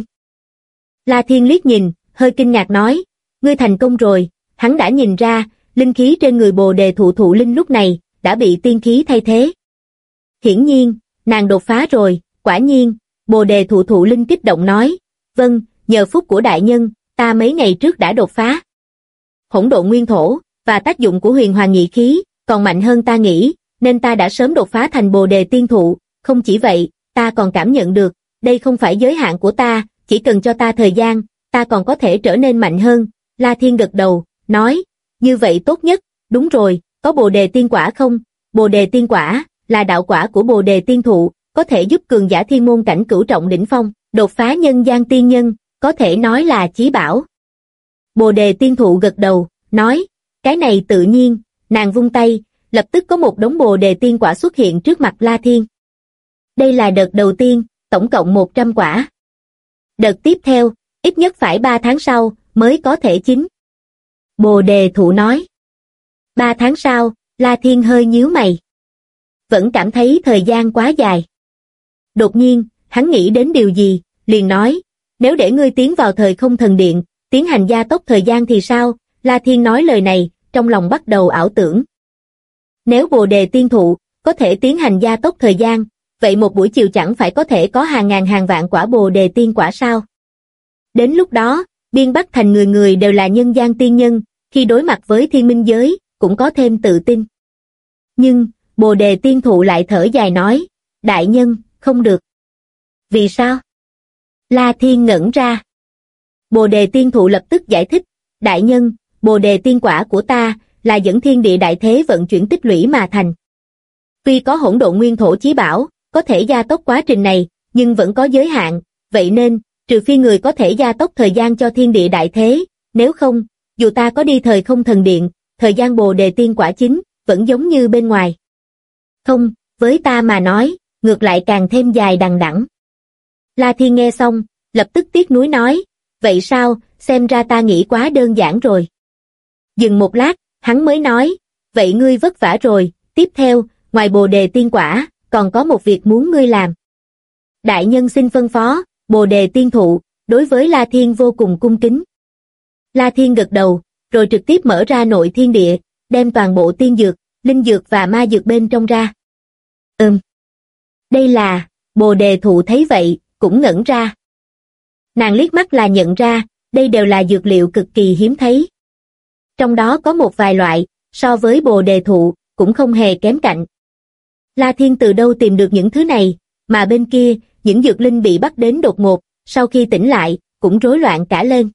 La Thiên liếc nhìn, hơi kinh ngạc nói, ngươi thành công rồi. Hắn đã nhìn ra, linh khí trên người bồ đề thụ thụ linh lúc này, đã bị tiên khí thay thế. Hiển nhiên, nàng đột phá rồi, quả nhiên, bồ đề thụ thụ linh kích động nói, vâng, nhờ phúc của đại nhân, ta mấy ngày trước đã đột phá. Hỗn độn nguyên thổ, và tác dụng của huyền hoàng nhị khí, còn mạnh hơn ta nghĩ, nên ta đã sớm đột phá thành bồ đề tiên thụ, không chỉ vậy, ta còn cảm nhận được, đây không phải giới hạn của ta, chỉ cần cho ta thời gian, ta còn có thể trở nên mạnh hơn. La Thiên gật đầu, nói, như vậy tốt nhất, đúng rồi, có bồ đề tiên quả không? Bồ đề tiên quả, là đạo quả của bồ đề tiên thụ, có thể giúp cường giả thiên môn cảnh cửu trọng đỉnh phong, đột phá nhân gian tiên nhân, có thể nói là chí bảo. Bồ đề tiên thụ gật đầu, nói, cái này tự nhiên, nàng vung tay, lập tức có một đống bồ đề tiên quả xuất hiện trước mặt La Thiên. Đây là đợt đầu tiên, tổng cộng 100 quả. Đợt tiếp theo, ít nhất phải 3 tháng sau, mới có thể chín. Bồ đề thụ nói. 3 tháng sau, La Thiên hơi nhíu mày. Vẫn cảm thấy thời gian quá dài. Đột nhiên, hắn nghĩ đến điều gì, liền nói, nếu để ngươi tiến vào thời không thần điện, tiến hành gia tốc thời gian thì sao? La Thiên nói lời này, trong lòng bắt đầu ảo tưởng. Nếu bồ đề tiên thụ, có thể tiến hành gia tốc thời gian, vậy một buổi chiều chẳng phải có thể có hàng ngàn hàng vạn quả bồ đề tiên quả sao? Đến lúc đó, biên Bắc Thành người người đều là nhân gian tiên nhân, khi đối mặt với thiên minh giới, cũng có thêm tự tin. Nhưng, bồ đề tiên thụ lại thở dài nói, đại nhân, không được. Vì sao? La Thiên ngẩn ra. Bồ đề tiên thụ lập tức giải thích, đại nhân, bồ đề tiên quả của ta, là dẫn thiên địa đại thế vận chuyển tích lũy mà thành. Tuy có hỗn độn nguyên thổ chí bảo, có thể gia tốc quá trình này, nhưng vẫn có giới hạn, vậy nên, trừ phi người có thể gia tốc thời gian cho thiên địa đại thế, nếu không, dù ta có đi thời không thần điện, thời gian bồ đề tiên quả chính, vẫn giống như bên ngoài. Không, với ta mà nói, ngược lại càng thêm dài đằng đẵng. La Thiên nghe xong, lập tức tiếc nuối nói, vậy sao, xem ra ta nghĩ quá đơn giản rồi. Dừng một lát, hắn mới nói, vậy ngươi vất vả rồi, tiếp theo, ngoài bồ đề tiên quả, còn có một việc muốn ngươi làm. Đại nhân xin phân phó, bồ đề tiên thụ, đối với La Thiên vô cùng cung kính. La Thiên gật đầu, rồi trực tiếp mở ra nội thiên địa, đem toàn bộ tiên dược, linh dược và ma dược bên trong ra. Đây là, bồ đề thụ thấy vậy, cũng ngẩn ra. Nàng liếc mắt là nhận ra, đây đều là dược liệu cực kỳ hiếm thấy. Trong đó có một vài loại, so với bồ đề thụ, cũng không hề kém cạnh. La Thiên từ đâu tìm được những thứ này, mà bên kia, những dược linh bị bắt đến đột ngột, sau khi tỉnh lại, cũng rối loạn cả lên.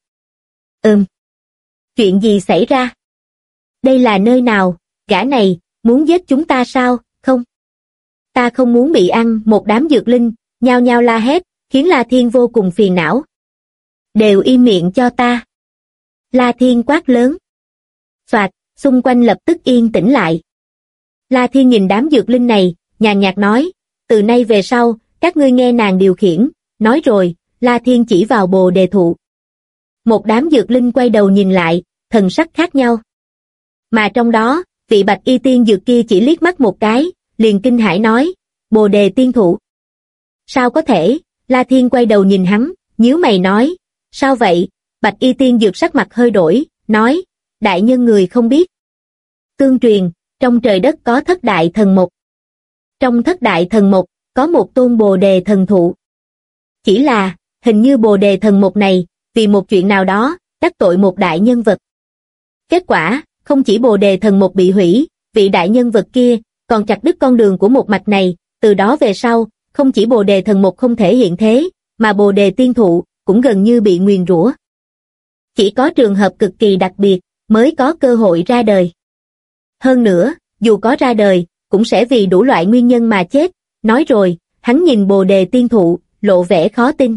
Chuyện gì xảy ra? Đây là nơi nào, gã này, muốn giết chúng ta sao, không? Ta không muốn bị ăn, một đám dược linh, nhao nhao la hét, khiến La Thiên vô cùng phiền não. Đều im miệng cho ta. La Thiên quát lớn. Soạt, xung quanh lập tức yên tĩnh lại. La Thiên nhìn đám dược linh này, nhàn nhạt nói, từ nay về sau, các ngươi nghe nàng điều khiển, nói rồi, La Thiên chỉ vào bồ đề thụ. Một đám dược linh quay đầu nhìn lại, thần sắc khác nhau. Mà trong đó, vị bạch y tiên dược kia chỉ liếc mắt một cái, liền kinh hãi nói, bồ đề tiên thụ. Sao có thể? La Thiên quay đầu nhìn hắn, nhíu mày nói, sao vậy? Bạch y tiên dược sắc mặt hơi đổi, nói, đại nhân người không biết. Tương truyền, trong trời đất có thất đại thần mộc. Trong thất đại thần mộc, có một tôn bồ đề thần thụ. Chỉ là, hình như bồ đề thần mộc này, vì một chuyện nào đó, đắc tội một đại nhân vật. Kết quả, không chỉ bồ đề thần mộc bị hủy, vị đại nhân vật kia, còn chặt đứt con đường của một mạch này, từ đó về sau, không chỉ bồ đề thần mộc không thể hiện thế, mà Bồ Đề Tiên Thụ cũng gần như bị nguyền rủa. Chỉ có trường hợp cực kỳ đặc biệt mới có cơ hội ra đời. Hơn nữa, dù có ra đời, cũng sẽ vì đủ loại nguyên nhân mà chết. Nói rồi, hắn nhìn Bồ Đề Tiên Thụ, lộ vẻ khó tin.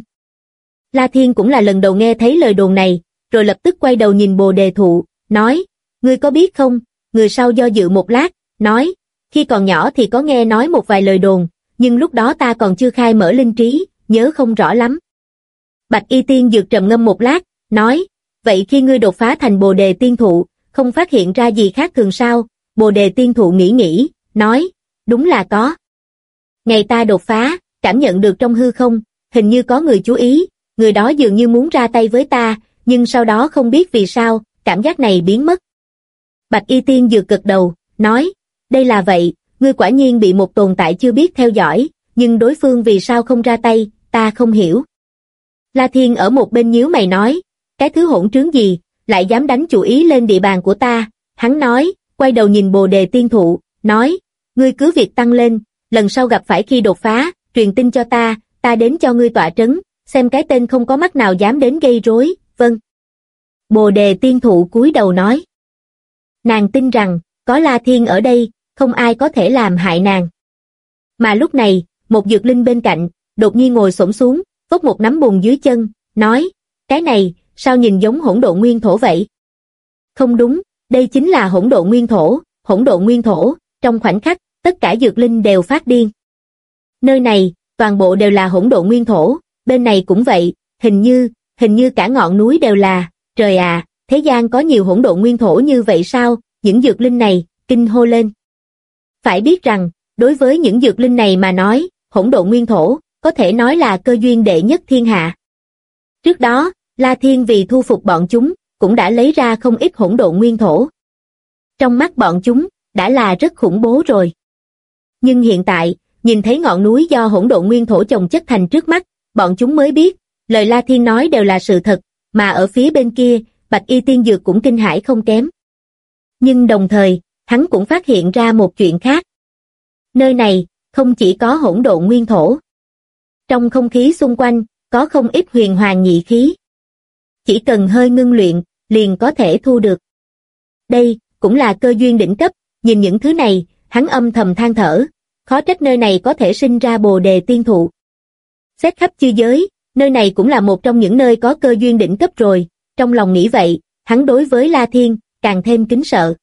La Thiên cũng là lần đầu nghe thấy lời đồn này, rồi lập tức quay đầu nhìn Bồ Đề Thụ, nói, ngươi có biết không? Người sau do dự một lát, nói, khi còn nhỏ thì có nghe nói một vài lời đồn, nhưng lúc đó ta còn chưa khai mở linh trí, nhớ không rõ lắm. Bạch Y Tiên Dược trầm ngâm một lát, nói, vậy khi ngươi đột phá thành Bồ Đề Tiên Thụ, không phát hiện ra gì khác thường sao? Bồ Đề Tiên Thụ nghĩ, nói, đúng là có. Ngày ta đột phá, cảm nhận được trong hư không, hình như có người chú ý, người đó dường như muốn ra tay với ta, nhưng sau đó không biết vì sao, cảm giác này biến mất. Bạch Y Tiên Dược gật đầu, nói, đây là vậy, ngươi quả nhiên bị một tồn tại chưa biết theo dõi, nhưng đối phương vì sao không ra tay, ta không hiểu. La Thiên ở một bên nhíu mày nói, cái thứ hỗn trướng gì, lại dám đánh chủ ý lên địa bàn của ta, hắn nói, quay đầu nhìn Bồ Đề Tiên Thụ, nói, ngươi cứ việc tăng lên, lần sau gặp phải khi đột phá, truyền tin cho ta đến cho ngươi tọa trấn, xem cái tên không có mắt nào dám đến gây rối, vâng. Bồ Đề Tiên Thụ cúi đầu nói. Nàng tin rằng, có La Thiên ở đây, không ai có thể làm hại nàng. Mà lúc này, một dược linh bên cạnh, đột nhiên ngồi xổm xuống, vốc một nắm bùn dưới chân, nói, cái này, sao nhìn giống hỗn độn nguyên thổ vậy? Không đúng, đây chính là hỗn độn nguyên thổ, trong khoảnh khắc, tất cả dược linh đều phát điên. Nơi này, toàn bộ đều là hỗn độn nguyên thổ, bên này cũng vậy, hình như cả ngọn núi đều là, trời à, thế gian có nhiều hỗn độn nguyên thổ như vậy sao? Những dược linh này, kinh hô lên. Phải biết rằng, đối với những dược linh này mà nói, hỗn độn nguyên thổ, có thể nói là cơ duyên đệ nhất thiên hạ. Trước đó, La Thiên vì thu phục bọn chúng, cũng đã lấy ra không ít hỗn độn nguyên thổ. Trong mắt bọn chúng, đã là rất khủng bố rồi. Nhưng hiện tại, nhìn thấy ngọn núi do hỗn độn nguyên thổ chồng chất thành trước mắt, bọn chúng mới biết, lời La Thiên nói đều là sự thật, mà ở phía bên kia, Bạch Y Tiên Dược cũng kinh hãi không kém. Nhưng đồng thời, hắn cũng phát hiện ra một chuyện khác. Nơi này, không chỉ có hỗn độn nguyên thổ. Trong không khí xung quanh, có không ít huyền hoàng nhị khí. Chỉ cần hơi ngưng luyện, liền có thể thu được. Đây, cũng là cơ duyên đỉnh cấp, nhìn những thứ này, hắn âm thầm than thở, khó trách nơi này có thể sinh ra Bồ Đề Tiên Thụ. Xét khắp chư giới, nơi này cũng là một trong những nơi có cơ duyên đỉnh cấp rồi, trong lòng nghĩ vậy, hắn đối với La Thiên, càng thêm kính sợ.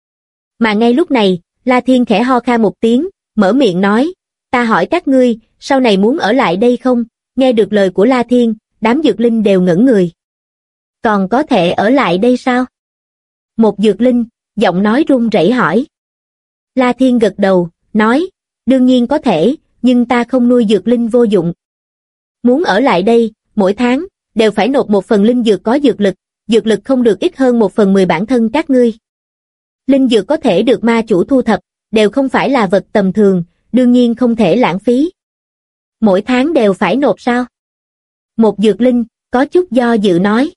Mà ngay lúc này, La Thiên khẽ ho khan một tiếng, mở miệng nói, ta hỏi các ngươi, sau này muốn ở lại đây không? Nghe được lời của La Thiên, đám dược linh đều ngẩn người. Còn có thể ở lại đây sao? Một dược linh, giọng nói run rẩy hỏi. La Thiên gật đầu, nói, đương nhiên có thể, nhưng ta không nuôi dược linh vô dụng. Muốn ở lại đây, mỗi tháng, đều phải nộp một phần linh dược có dược lực không được ít hơn 1/10 bản thân các ngươi. Linh dược có thể được ma chủ thu thập, đều không phải là vật tầm thường, đương nhiên không thể lãng phí. Mỗi tháng đều phải nộp sao? Một dược linh, có chút do dự nói.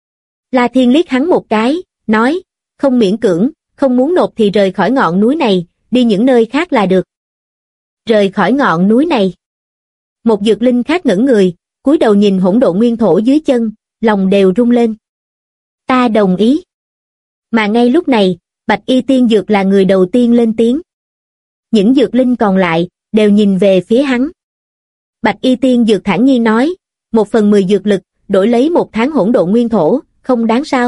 La Thiên liếc hắn một cái, nói, không miễn cưỡng, không muốn nộp thì rời khỏi ngọn núi này, đi những nơi khác là được. Rời khỏi ngọn núi này. Một dược linh khác ngẩn người, cúi đầu nhìn hỗn độn nguyên thổ dưới chân, lòng đều rung lên. Ta đồng ý. Mà ngay lúc này, Bạch Y Tiên Dược là người đầu tiên lên tiếng. Những dược linh còn lại, đều nhìn về phía hắn. Bạch Y Tiên Dược thản nhiên nói, 1/10 dược lực, đổi lấy 1 tháng hỗn độn nguyên thổ, không đáng sao.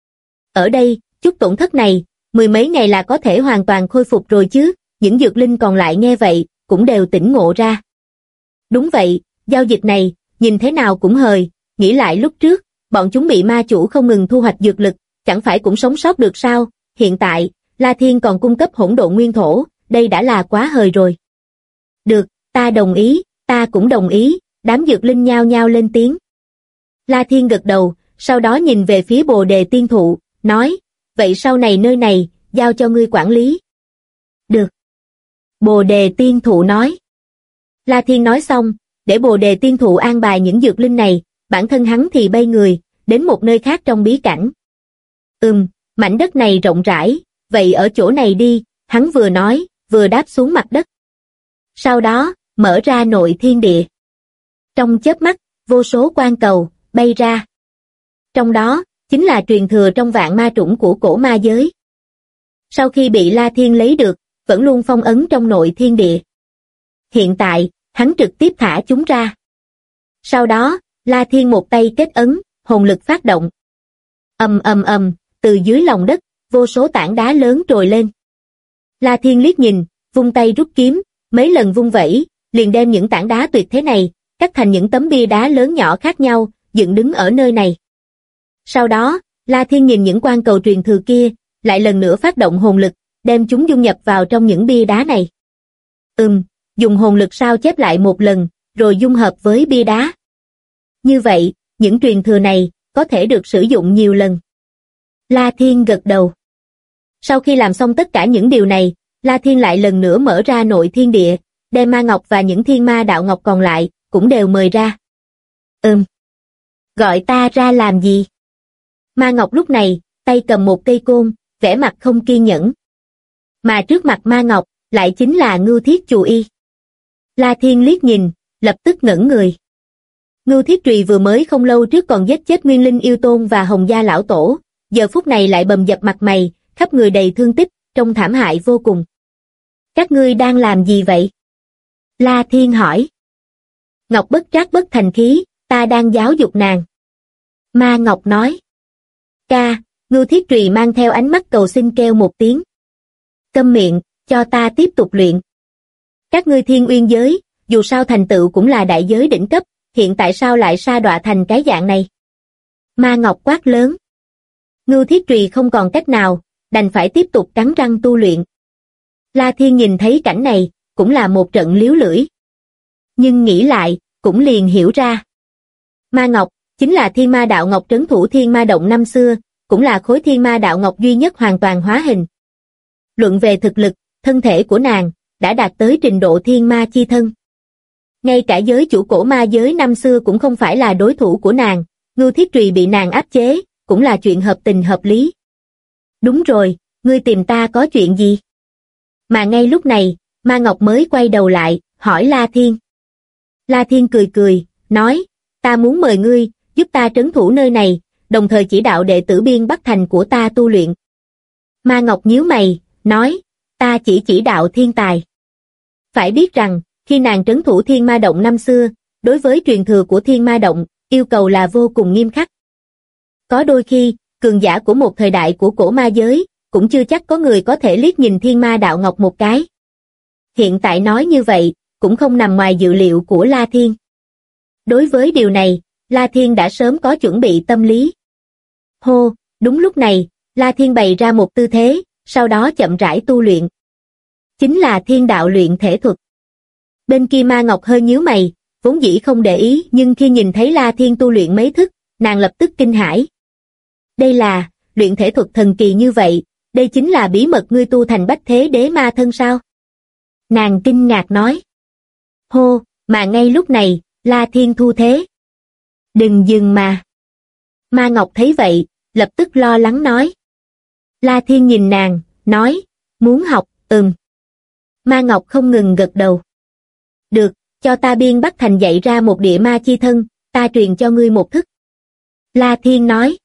Ở đây, chút tổn thất này, 10 mấy ngày là có thể hoàn toàn khôi phục rồi chứ, những dược linh còn lại nghe vậy, cũng đều tỉnh ngộ ra. Đúng vậy, giao dịch này, nhìn thế nào cũng hời, nghĩ lại lúc trước, bọn chúng bị ma chủ không ngừng thu hoạch dược lực, chẳng phải cũng sống sót được sao, hiện tại, La Thiên còn cung cấp hỗn độn nguyên thổ, đây đã là quá hời rồi. Được, ta đồng ý, ta cũng đồng ý, đám dược linh nhao nhao lên tiếng. La Thiên gật đầu, sau đó nhìn về phía Bồ Đề Tiên Thụ, nói, vậy sau này nơi này, giao cho ngươi quản lý. Được. Bồ Đề Tiên Thụ nói. La Thiên nói xong, để Bồ Đề Tiên Thụ an bài những dược linh này, bản thân hắn thì bay người, đến một nơi khác trong bí cảnh. Mảnh đất này rộng rãi, vậy ở chỗ này đi, hắn vừa nói, vừa đáp xuống mặt đất. Sau đó, mở ra nội thiên địa. Trong chớp mắt, vô số quan cầu bay ra. Trong đó, chính là truyền thừa trong vạn ma chủng của cổ ma giới. Sau khi bị La Thiên lấy được, vẫn luôn phong ấn trong nội thiên địa. Hiện tại, hắn trực tiếp thả chúng ra. Sau đó, La Thiên một tay kết ấn, hồn lực phát động. Ầm ầm ầm, từ dưới lòng đất, vô số tảng đá lớn trồi lên. La Thiên liếc nhìn, vung tay rút kiếm, mấy lần vung vẩy, liền đem những tảng đá tuyệt thế này, cắt thành những tấm bia đá lớn nhỏ khác nhau, dựng đứng ở nơi này. Sau đó, La Thiên nhìn những quan cầu truyền thừa kia, lại lần nữa phát động hồn lực, đem chúng dung nhập vào trong những bia đá này. Dùng hồn lực sao chép lại một lần, rồi dung hợp với bia đá. Như vậy, những truyền thừa này có thể được sử dụng nhiều lần. La Thiên gật đầu. Sau khi làm xong tất cả những điều này, La Thiên lại lần nữa mở ra nội thiên địa, đem ma ngọc và những thiên ma đạo ngọc còn lại, cũng đều mời ra. Gọi ta ra làm gì? Ma ngọc lúc này, tay cầm một cây côn, vẻ mặt không kiên nhẫn. Mà trước mặt ma ngọc, lại chính là Ngưu Thiết Chù Y. La Thiên liếc nhìn, lập tức ngẩn người. Ngưu Thiết Trùy vừa mới không lâu trước còn giết chết Nguyên Linh Yêu Tôn và Hồng Gia Lão Tổ, giờ phút này lại bầm dập mặt mày, khắp người đầy thương tích, trông thảm hại vô cùng. Các ngươi đang làm gì vậy? La Thiên hỏi. Ngọc bất trác bất thành khí, ta đang giáo dục nàng. Ma Ngọc nói. Ca, Ngưu Thiết Trùy mang theo ánh mắt cầu xin kêu một tiếng. Câm miệng, cho ta tiếp tục luyện. Các ngươi Thiên Uyên giới, dù sao thành tựu cũng là đại giới đỉnh cấp, hiện tại sao lại sa đọa thành cái dạng này? Ma Ngọc quát lớn. Ngưu Thiết Trùy không còn cách nào, đành phải tiếp tục cắn răng tu luyện. La Thiên nhìn thấy cảnh này, cũng là một trận liếu lưỡi. Nhưng nghĩ lại, cũng liền hiểu ra. Ma Ngọc, chính là Thiên Ma Đạo Ngọc trấn thủ Thiên Ma Động năm xưa, cũng là khối Thiên Ma Đạo Ngọc duy nhất hoàn toàn hóa hình. Luận về thực lực, thân thể của nàng, đã đạt tới trình độ Thiên Ma chi thân. Ngay cả giới chủ cổ ma giới năm xưa cũng không phải là đối thủ của nàng, Ngưu Thiết Trùy bị nàng áp chế, cũng là chuyện hợp tình hợp lý. Đúng rồi, ngươi tìm ta có chuyện gì? Mà ngay lúc này, Ma Ngọc mới quay đầu lại, hỏi La Thiên. La Thiên cười cười, nói, ta muốn mời ngươi, giúp ta trấn thủ nơi này, đồng thời chỉ đạo đệ tử Biên Bắc Thành của ta tu luyện. Ma Ngọc nhíu mày, nói, ta chỉ đạo thiên tài. Phải biết rằng, khi nàng trấn thủ Thiên Ma Động năm xưa, đối với truyền thừa của Thiên Ma Động, yêu cầu là vô cùng nghiêm khắc. Có đôi khi, cường giả của một thời đại của cổ ma giới, cũng chưa chắc có người có thể liếc nhìn Thiên Ma Đạo Ngọc một cái. Hiện tại nói như vậy, cũng không nằm ngoài dự liệu của La Thiên. Đối với điều này, La Thiên đã sớm có chuẩn bị tâm lý. Hô, đúng lúc này, La Thiên bày ra một tư thế, sau đó chậm rãi tu luyện. Chính là thiên đạo luyện thể thuật. Bên kia Ma Ngọc hơi nhíu mày, vốn dĩ không để ý, nhưng khi nhìn thấy La Thiên tu luyện mấy thức, nàng lập tức kinh hãi. Đây là, luyện thể thuật thần kỳ như vậy, đây chính là bí mật ngươi tu thành Bách Thế Đế Ma thân sao? Nàng kinh ngạc nói. Hô, mà ngay lúc này, La Thiên thu thế. Đừng dừng mà. Ma Ngọc thấy vậy, lập tức lo lắng nói. La Thiên nhìn nàng, nói, muốn học, Ma Ngọc không ngừng gật đầu. Được, cho ta Biên Bắc Thành dạy ra một địa ma chi thân, ta truyền cho ngươi một thức. La Thiên nói.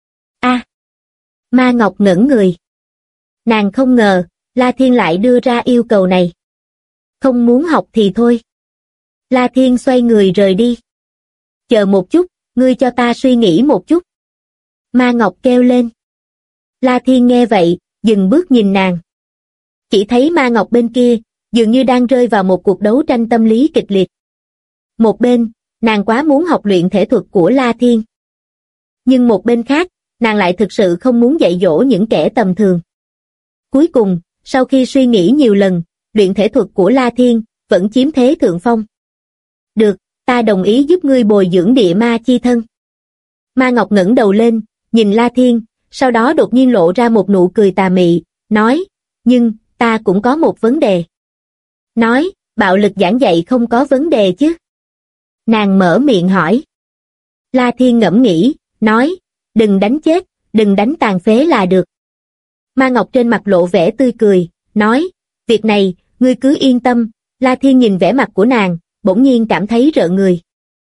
Ma Ngọc ngẩn người. Nàng không ngờ, La Thiên lại đưa ra yêu cầu này. Không muốn học thì thôi. La Thiên xoay người rời đi. Chờ một chút, ngươi cho ta suy nghĩ một chút. Ma Ngọc kêu lên. La Thiên nghe vậy, dừng bước nhìn nàng. Chỉ thấy Ma Ngọc bên kia, dường như đang rơi vào một cuộc đấu tranh tâm lý kịch liệt. Một bên, nàng quá muốn học luyện thể thuật của La Thiên. Nhưng một bên khác, nàng lại thực sự không muốn dạy dỗ những kẻ tầm thường. Cuối cùng, sau khi suy nghĩ nhiều lần, luyện thể thuật của La Thiên vẫn chiếm thế thượng phong. Được, ta đồng ý giúp ngươi bồi dưỡng địa ma chi thân. Ma Ngọc ngẩng đầu lên, nhìn La Thiên, sau đó đột nhiên lộ ra một nụ cười tà mị, nói, nhưng, ta cũng có một vấn đề. Nói, bạo lực giảng dạy không có vấn đề chứ? Nàng mở miệng hỏi. La Thiên ngẫm nghĩ, nói, đừng đánh chết, đừng đánh tàn phế là được. Ma Ngọc trên mặt lộ vẻ tươi cười, nói, việc này, ngươi cứ yên tâm. La Thiên nhìn vẻ mặt của nàng, bỗng nhiên cảm thấy rợn người.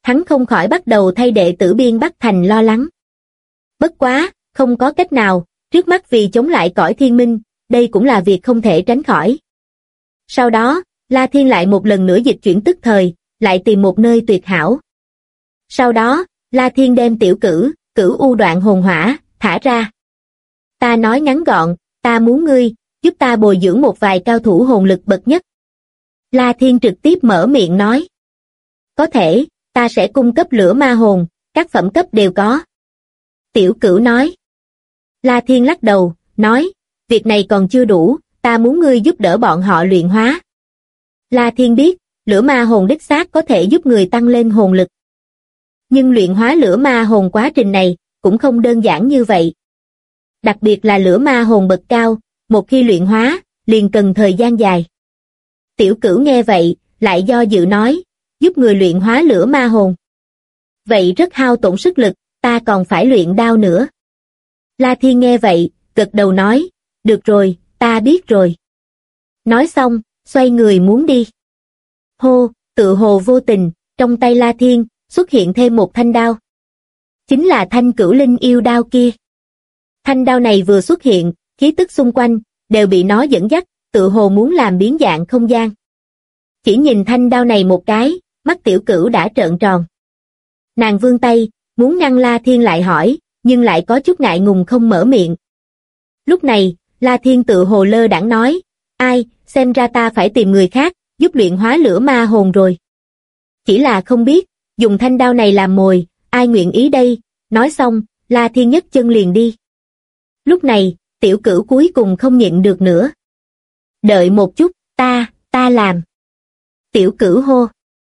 Hắn không khỏi bắt đầu thay đệ tử Biên Bắc Thành lo lắng. Bất quá, không có cách nào, trước mắt vì chống lại cõi thiên minh, đây cũng là việc không thể tránh khỏi. Sau đó, La Thiên lại một lần nữa dịch chuyển tức thời, lại tìm một nơi tuyệt hảo. Sau đó, La Thiên đem tiểu cửu u đoạn hồn hỏa, thả ra. Ta nói ngắn gọn, ta muốn ngươi, giúp ta bồi dưỡng một vài cao thủ hồn lực bậc nhất. La Thiên trực tiếp mở miệng nói. Có thể, ta sẽ cung cấp lửa ma hồn, các phẩm cấp đều có. Tiểu cửu nói. La Thiên lắc đầu, nói, việc này còn chưa đủ, ta muốn ngươi giúp đỡ bọn họ luyện hóa. La Thiên biết, lửa ma hồn đích xác có thể giúp người tăng lên hồn lực. Nhưng luyện hóa lửa ma hồn quá trình này, cũng không đơn giản như vậy. Đặc biệt là lửa ma hồn bậc cao, một khi luyện hóa, liền cần thời gian dài. Tiểu cửu nghe vậy, lại do dự nói, giúp người luyện hóa lửa ma hồn. Vậy rất hao tổn sức lực, ta còn phải luyện đao nữa. La Thiên nghe vậy, gật đầu nói, được rồi, ta biết rồi. Nói xong, xoay người muốn đi. Hô, tự hồ vô tình, trong tay La Thiên, xuất hiện thêm một thanh đao. Chính là thanh cửu linh yêu đao kia. Thanh đao này vừa xuất hiện, khí tức xung quanh, đều bị nó dẫn dắt, tự hồ muốn làm biến dạng không gian. Chỉ nhìn thanh đao này một cái, mắt tiểu cửu đã trợn tròn. Nàng vươn tay, muốn ngăn La Thiên lại hỏi, nhưng lại có chút ngại ngùng không mở miệng. Lúc này, La Thiên tự hồ lơ đãng nói, ai, xem ra ta phải tìm người khác, giúp luyện hóa lửa ma hồn rồi. Chỉ là không biết, dùng thanh đao này làm mồi, ai nguyện ý đây, nói xong, La Thiên nhấc chân liền đi. Lúc này, tiểu cửu cuối cùng không nhịn được nữa. Đợi một chút, ta làm. Tiểu cửu hô.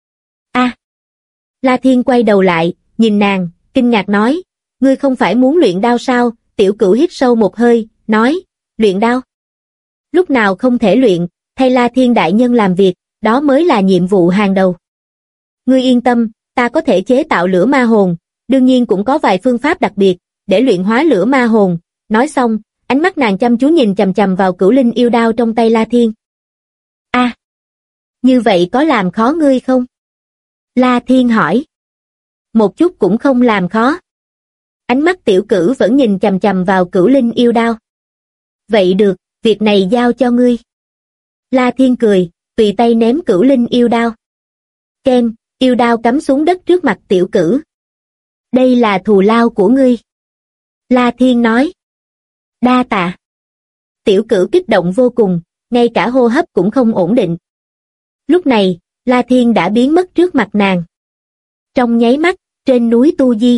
La Thiên quay đầu lại, nhìn nàng, kinh ngạc nói, ngươi không phải muốn luyện đao sao? Tiểu cửu hít sâu một hơi, nói, luyện đao? Lúc nào không thể luyện, thay La Thiên đại nhân làm việc, đó mới là nhiệm vụ hàng đầu. Ngươi yên tâm, ta có thể chế tạo lửa ma hồn, đương nhiên cũng có vài phương pháp đặc biệt, để luyện hóa lửa ma hồn. Nói xong, ánh mắt nàng chăm chú nhìn chằm chằm vào cửu linh yêu đao trong tay La Thiên. Như vậy có làm khó ngươi không? La Thiên hỏi. Một chút cũng không làm khó. Ánh mắt tiểu cửu vẫn nhìn chằm chằm vào cửu linh yêu đao. Vậy được, việc này giao cho ngươi. La Thiên cười, tùy tay ném cửu linh yêu đao. Keng, yêu đao cắm xuống đất trước mặt tiểu cửu. Đây là thù lao của ngươi. La Thiên nói. Đa tạ. Tiểu cửu kích động vô cùng, ngay cả hô hấp cũng không ổn định. Lúc này, La Thiên đã biến mất trước mặt nàng. Trong nháy mắt, trên núi Tu Di.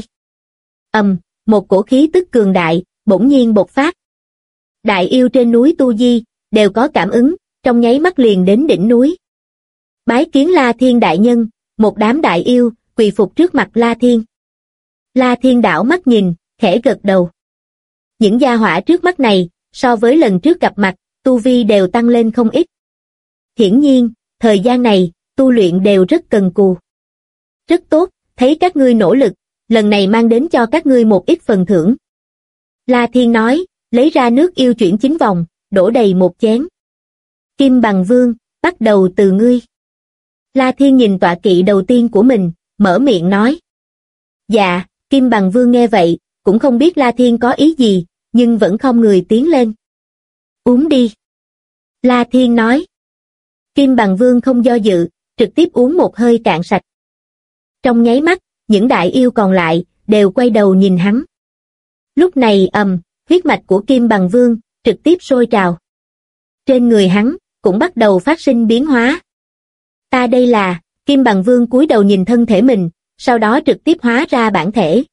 Một cổ khí tức cường đại, bỗng nhiên bộc phát. Đại yêu trên núi Tu Di, đều có cảm ứng, trong nháy mắt liền đến đỉnh núi. Bái kiến La Thiên đại nhân, một đám đại yêu, quỳ phục trước mặt La Thiên. La Thiên đảo mắt nhìn, khẽ gật đầu. Những gia hỏa trước mắt này, so với lần trước gặp mặt, tu vi đều tăng lên không ít. Hiển nhiên, thời gian này, tu luyện đều rất cần cù. Rất tốt, thấy các ngươi nỗ lực, lần này mang đến cho các ngươi một ít phần thưởng. La Thiên nói, lấy ra nước yêu chuyển 9 vòng, đổ đầy một chén. Kim Bằng Vương, bắt đầu từ ngươi. La Thiên nhìn tọa kỵ đầu tiên của mình, mở miệng nói. Dạ, Kim Bằng Vương nghe vậy, cũng không biết La Thiên có ý gì, nhưng vẫn không người tiến lên. Uống đi. La Thiên nói. Kim Bằng Vương không do dự, trực tiếp uống một hơi cạn sạch. Trong nháy mắt, những đại yêu còn lại, đều quay đầu nhìn hắn. Lúc này huyết mạch của Kim Bằng Vương, trực tiếp sôi trào. Trên người hắn, cũng bắt đầu phát sinh biến hóa. Ta đây là, Kim Bằng Vương cúi đầu nhìn thân thể mình, sau đó trực tiếp hóa ra bản thể.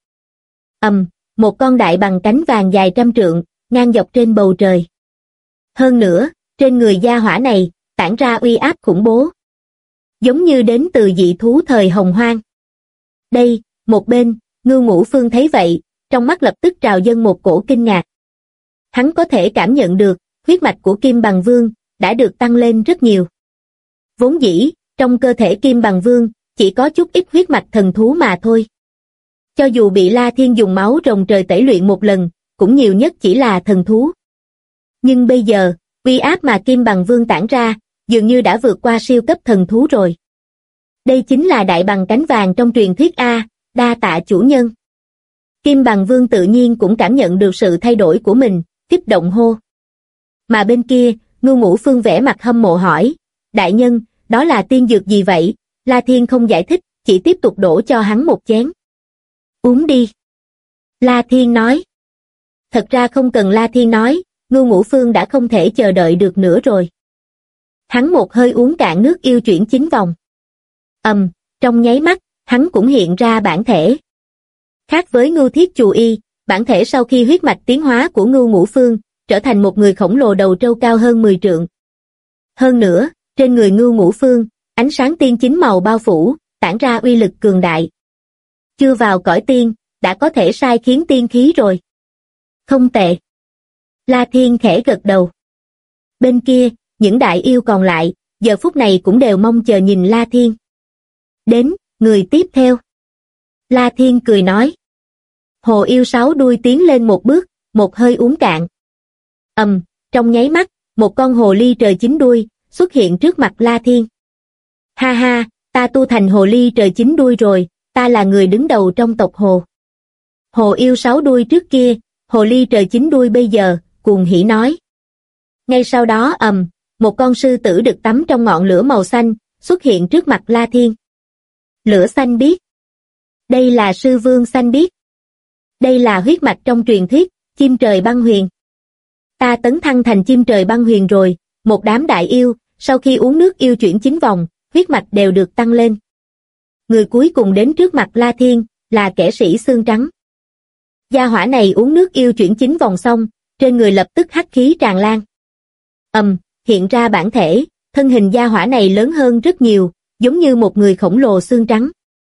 Một con đại bằng cánh vàng dài 100 trượng, ngang dọc trên bầu trời. Hơn nữa, trên người gia hỏa này, tản ra uy áp khủng bố. Giống như đến từ dị thú thời Hồng Hoang. Đây, một bên, Ngưu Ngũ Phương thấy vậy, trong mắt lập tức trào dâng một cổ kinh ngạc. Hắn có thể cảm nhận được, huyết mạch của Kim Bằng Vương, đã được tăng lên rất nhiều. Vốn dĩ, trong cơ thể Kim Bằng Vương, chỉ có chút ít huyết mạch thần thú mà thôi. Cho dù bị La Thiên dùng máu rồng trời tẩy luyện một lần, cũng nhiều nhất chỉ là thần thú. Nhưng bây giờ, uy áp mà Kim Bằng Vương tản ra, dường như đã vượt qua siêu cấp thần thú rồi. Đây chính là đại bằng cánh vàng trong truyền thuyết a, đa tạ chủ nhân. Kim Bằng Vương tự nhiên cũng cảm nhận được sự thay đổi của mình, kích động hô. Mà bên kia, Ngưu Ngũ Phương vẻ mặt hâm mộ hỏi, đại nhân, đó là tiên dược gì vậy? La Thiên không giải thích, chỉ tiếp tục đổ cho hắn một chén. Uống đi. La Thiên nói. Thật ra không cần La Thiên nói, Ngưu Ngũ Phương đã không thể chờ đợi được nữa rồi. Hắn một hơi uống cạn nước yêu chuyển 9 vòng. Trong nháy mắt, hắn cũng hiện ra bản thể. Khác với Ngưu Thiết Chù Y, bản thể sau khi huyết mạch tiến hóa của Ngưu Ngũ Phương, trở thành một người khổng lồ đầu trâu cao hơn 10 trượng. Hơn nữa, trên người Ngưu Ngũ Phương, ánh sáng tiên chính màu bao phủ, tản ra uy lực cường đại. Chưa vào cõi tiên, đã có thể sai khiến tiên khí rồi. Không tệ. La Thiên khẽ gật đầu. Bên kia, những đại yêu còn lại, giờ phút này cũng đều mong chờ nhìn La Thiên. Đến, người tiếp theo. La Thiên cười nói. Hồ yêu 6 đuôi tiến lên một bước, một hơi uống cạn. Trong nháy mắt, một con hồ ly trời 9 đuôi, xuất hiện trước mặt La Thiên. Ha ha, ta tu thành hồ ly trời 9 đuôi rồi, ta là người đứng đầu trong tộc hồ. Hồ yêu 6 đuôi trước kia, hồ ly trời 9 đuôi bây giờ, cuồng hỉ nói. Ngay sau đó một con sư tử được tắm trong ngọn lửa màu xanh, xuất hiện trước mặt La Thiên. Lửa xanh biếc. Đây là sư vương xanh biếc. Đây là huyết mạch trong truyền thuyết, chim trời băng huyền. Ta tấn thăng thành chim trời băng huyền rồi, một đám đại yêu, sau khi uống nước yêu chuyển 9 vòng, huyết mạch đều được tăng lên. Người cuối cùng đến trước mặt La Thiên, là kẻ sĩ xương trắng. Gia hỏa này uống nước yêu chuyển 9 vòng xong, trên người lập tức hắc khí tràn lan. Hiện ra bản thể, thân hình gia hỏa này lớn hơn rất nhiều, giống như một người khổng lồ xương trắng.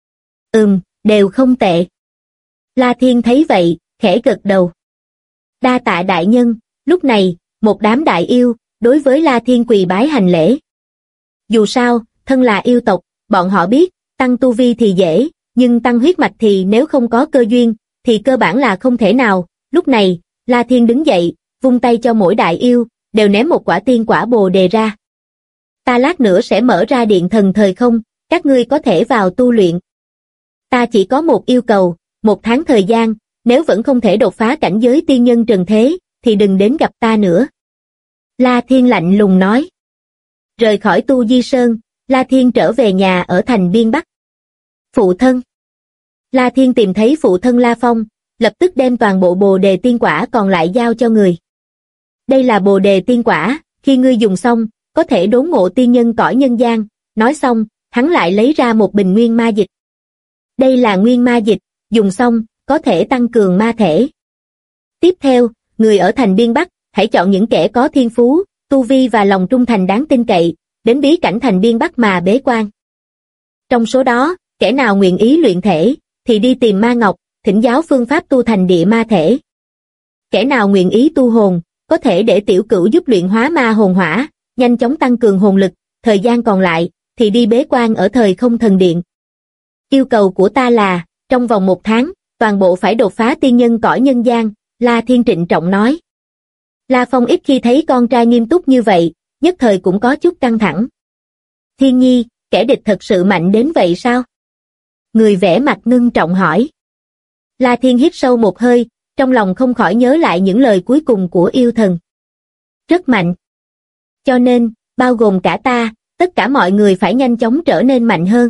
Đều không tệ. La Thiên thấy vậy, khẽ gật đầu. Đa tạ đại nhân, lúc này, một đám đại yêu, đối với La Thiên quỳ bái hành lễ. Dù sao, thân là yêu tộc, bọn họ biết, tăng tu vi thì dễ, nhưng tăng huyết mạch thì nếu không có cơ duyên, thì cơ bản là không thể nào. Lúc này, La Thiên đứng dậy, vung tay cho mỗi đại yêu, đều ném một quả tiên quả bồ đề ra. Ta lát nữa sẽ mở ra điện thần thời không, các ngươi có thể vào tu luyện. Ta chỉ có một yêu cầu, 1 tháng thời gian, nếu vẫn không thể đột phá cảnh giới tiên nhân trần thế, thì đừng đến gặp ta nữa. La Thiên lạnh lùng nói. Rời khỏi Tu Di Sơn, La Thiên trở về nhà ở thành Biên Bắc. Phụ thân. La Thiên tìm thấy phụ thân La Phong, lập tức đem toàn bộ bồ đề tiên quả còn lại giao cho người. Đây là bồ đề tiên quả, khi ngươi dùng xong, có thể đốn ngộ tiên nhân cõi nhân gian. Nói xong, hắn lại lấy ra một bình nguyên ma dịch. Đây là nguyên ma dịch, dùng xong, có thể tăng cường ma thể. Tiếp theo, người ở thành Biên Bắc, hãy chọn những kẻ có thiên phú, tu vi và lòng trung thành đáng tin cậy, đến bí cảnh thành Biên Bắc mà bế quan. Trong số đó, kẻ nào nguyện ý luyện thể, thì đi tìm ma ngọc, thỉnh giáo phương pháp tu thành địa ma thể. Kẻ nào nguyện ý tu hồn, có thể để tiểu cửu giúp luyện hóa ma hồn hỏa, nhanh chóng tăng cường hồn lực, thời gian còn lại, thì đi bế quan ở thời không thần điện. Yêu cầu của ta là, trong vòng 1 tháng, toàn bộ phải đột phá tiên nhân cõi nhân gian, La Thiên trịnh trọng nói. La Phong ít khi thấy con trai nghiêm túc như vậy, nhất thời cũng có chút căng thẳng. Thiên Nhi, kẻ địch thật sự mạnh đến vậy sao? Người vẻ mặt ngưng trọng hỏi. La Thiên hít sâu một hơi, trong lòng không khỏi nhớ lại những lời cuối cùng của yêu thần. Rất mạnh. Cho nên, bao gồm cả ta, tất cả mọi người phải nhanh chóng trở nên mạnh hơn.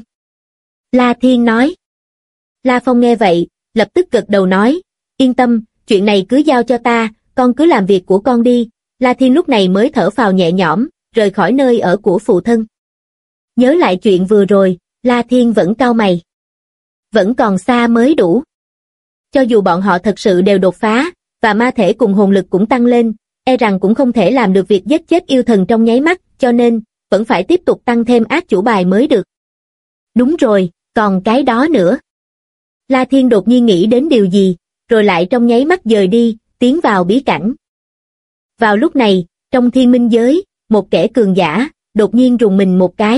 La Thiên nói. La Phong nghe vậy, lập tức gật đầu nói, yên tâm, chuyện này cứ giao cho ta, con cứ làm việc của con đi. La Thiên lúc này mới thở phào nhẹ nhõm, rời khỏi nơi ở của phụ thân. Nhớ lại chuyện vừa rồi, La Thiên vẫn cau mày. Vẫn còn xa mới đủ. Cho dù bọn họ thật sự đều đột phá, và ma thể cùng hồn lực cũng tăng lên, e rằng cũng không thể làm được việc giết chết yêu thần trong nháy mắt, cho nên, vẫn phải tiếp tục tăng thêm át chủ bài mới được. Đúng rồi, còn cái đó nữa. La Thiên đột nhiên nghĩ đến điều gì, rồi lại trong nháy mắt dời đi, tiến vào bí cảnh. Vào lúc này, trong thiên minh giới, một kẻ cường giả, đột nhiên rùng mình một cái.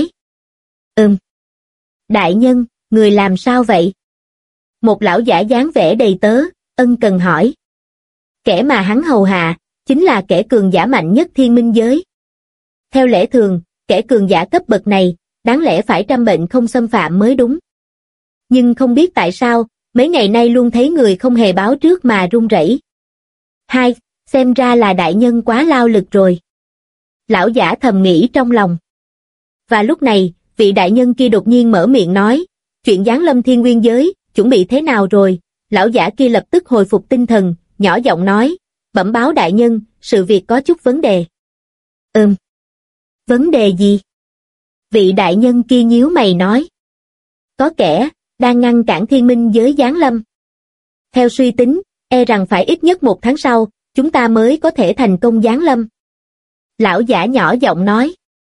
Đại nhân, người làm sao vậy? Một lão giả dáng vẻ đầy tớ, ân cần hỏi. Kẻ mà hắn hầu hạ, chính là kẻ cường giả mạnh nhất thiên minh giới. Theo lẽ thường, kẻ cường giả cấp bậc này, đáng lẽ phải trăm bệnh không xâm phạm mới đúng. Nhưng không biết tại sao, mấy ngày nay luôn thấy người không hề báo trước mà run rẩy. Hai, xem ra là đại nhân quá lao lực rồi. Lão giả thầm nghĩ trong lòng. Và lúc này, vị đại nhân kia đột nhiên mở miệng nói, chuyện giáng lâm thiên nguyên giới, chuẩn bị thế nào rồi? Lão giả kia lập tức hồi phục tinh thần, nhỏ giọng nói, bẩm báo đại nhân, sự việc có chút vấn đề. Vấn đề gì? Vị đại nhân kia nhíu mày nói. Có kẻ đang ngăn cản thiên minh giới giáng lâm. Theo suy tính, e rằng phải ít nhất 1 tháng sau, chúng ta mới có thể thành công giáng lâm. Lão giả nhỏ giọng nói.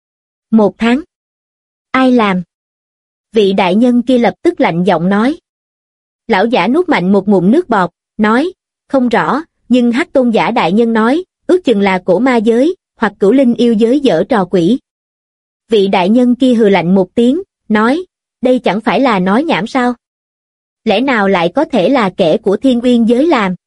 1 tháng? Ai làm? Vị đại nhân kia lập tức lạnh giọng nói. Lão giả nuốt mạnh một ngụm nước bọt, nói, không rõ, nhưng Hắc Tôn giả đại nhân nói, ước chừng là cổ ma giới, hoặc cửu linh yêu giới giở trò quỷ. Vị đại nhân kia hừ lạnh một tiếng, nói, đây chẳng phải là nói nhảm sao? Lẽ nào lại có thể là kẻ của thiên uyên giới làm?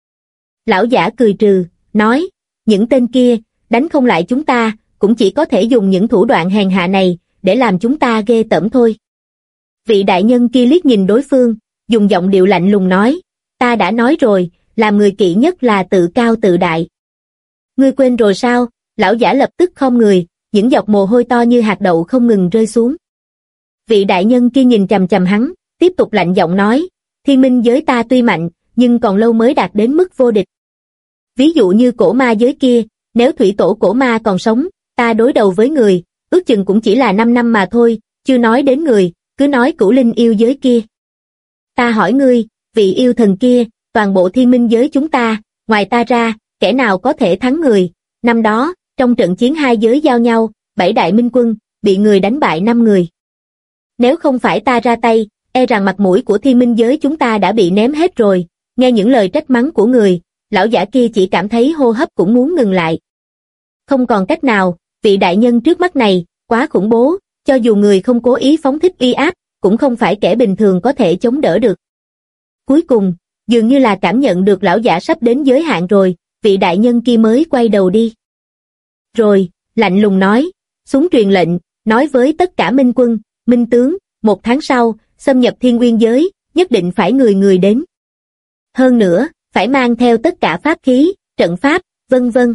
Lão giả cười trừ, nói, những tên kia, đánh không lại chúng ta, cũng chỉ có thể dùng những thủ đoạn hèn hạ này, để làm chúng ta ghê tởm thôi. Vị đại nhân kia liếc nhìn đối phương, dùng giọng điệu lạnh lùng nói, ta đã nói rồi, làm người kỵ nhất là tự cao tự đại. Ngươi quên rồi sao? Lão giả lập tức khom người, những giọt mồ hôi to như hạt đậu không ngừng rơi xuống. Vị đại nhân kia nhìn chằm chằm hắn, tiếp tục lạnh giọng nói, thiên minh giới ta tuy mạnh, nhưng còn lâu mới đạt đến mức vô địch. Ví dụ như cổ ma giới kia, nếu thủy tổ cổ ma còn sống, ta đối đầu với người, ước chừng cũng chỉ là 5 năm mà thôi, chưa nói đến người, cứ nói cửu linh yêu giới kia. Ta hỏi ngươi, vị yêu thần kia, toàn bộ thiên minh giới chúng ta, ngoài ta ra, kẻ nào có thể thắng người? Năm đó, trong trận chiến 2 giới giao nhau, 7 đại minh quân, bị người đánh bại 5 người. Nếu không phải ta ra tay, e rằng mặt mũi của thiên minh giới chúng ta đã bị ném hết rồi. Nghe những lời trách mắng của người, lão giả kia chỉ cảm thấy hô hấp cũng muốn ngừng lại. Không còn cách nào, vị đại nhân trước mắt này, quá khủng bố, cho dù người không cố ý phóng thích uy áp, cũng không phải kẻ bình thường có thể chống đỡ được. Cuối cùng, dường như là cảm nhận được lão giả sắp đến giới hạn rồi, vị đại nhân kia mới quay đầu đi. Rồi, lạnh lùng nói, xuống truyền lệnh, nói với tất cả minh quân, minh tướng, 1 tháng sau, xâm nhập thiên nguyên giới, nhất định phải người người đến. Hơn nữa, phải mang theo tất cả pháp khí, trận pháp, vân vân.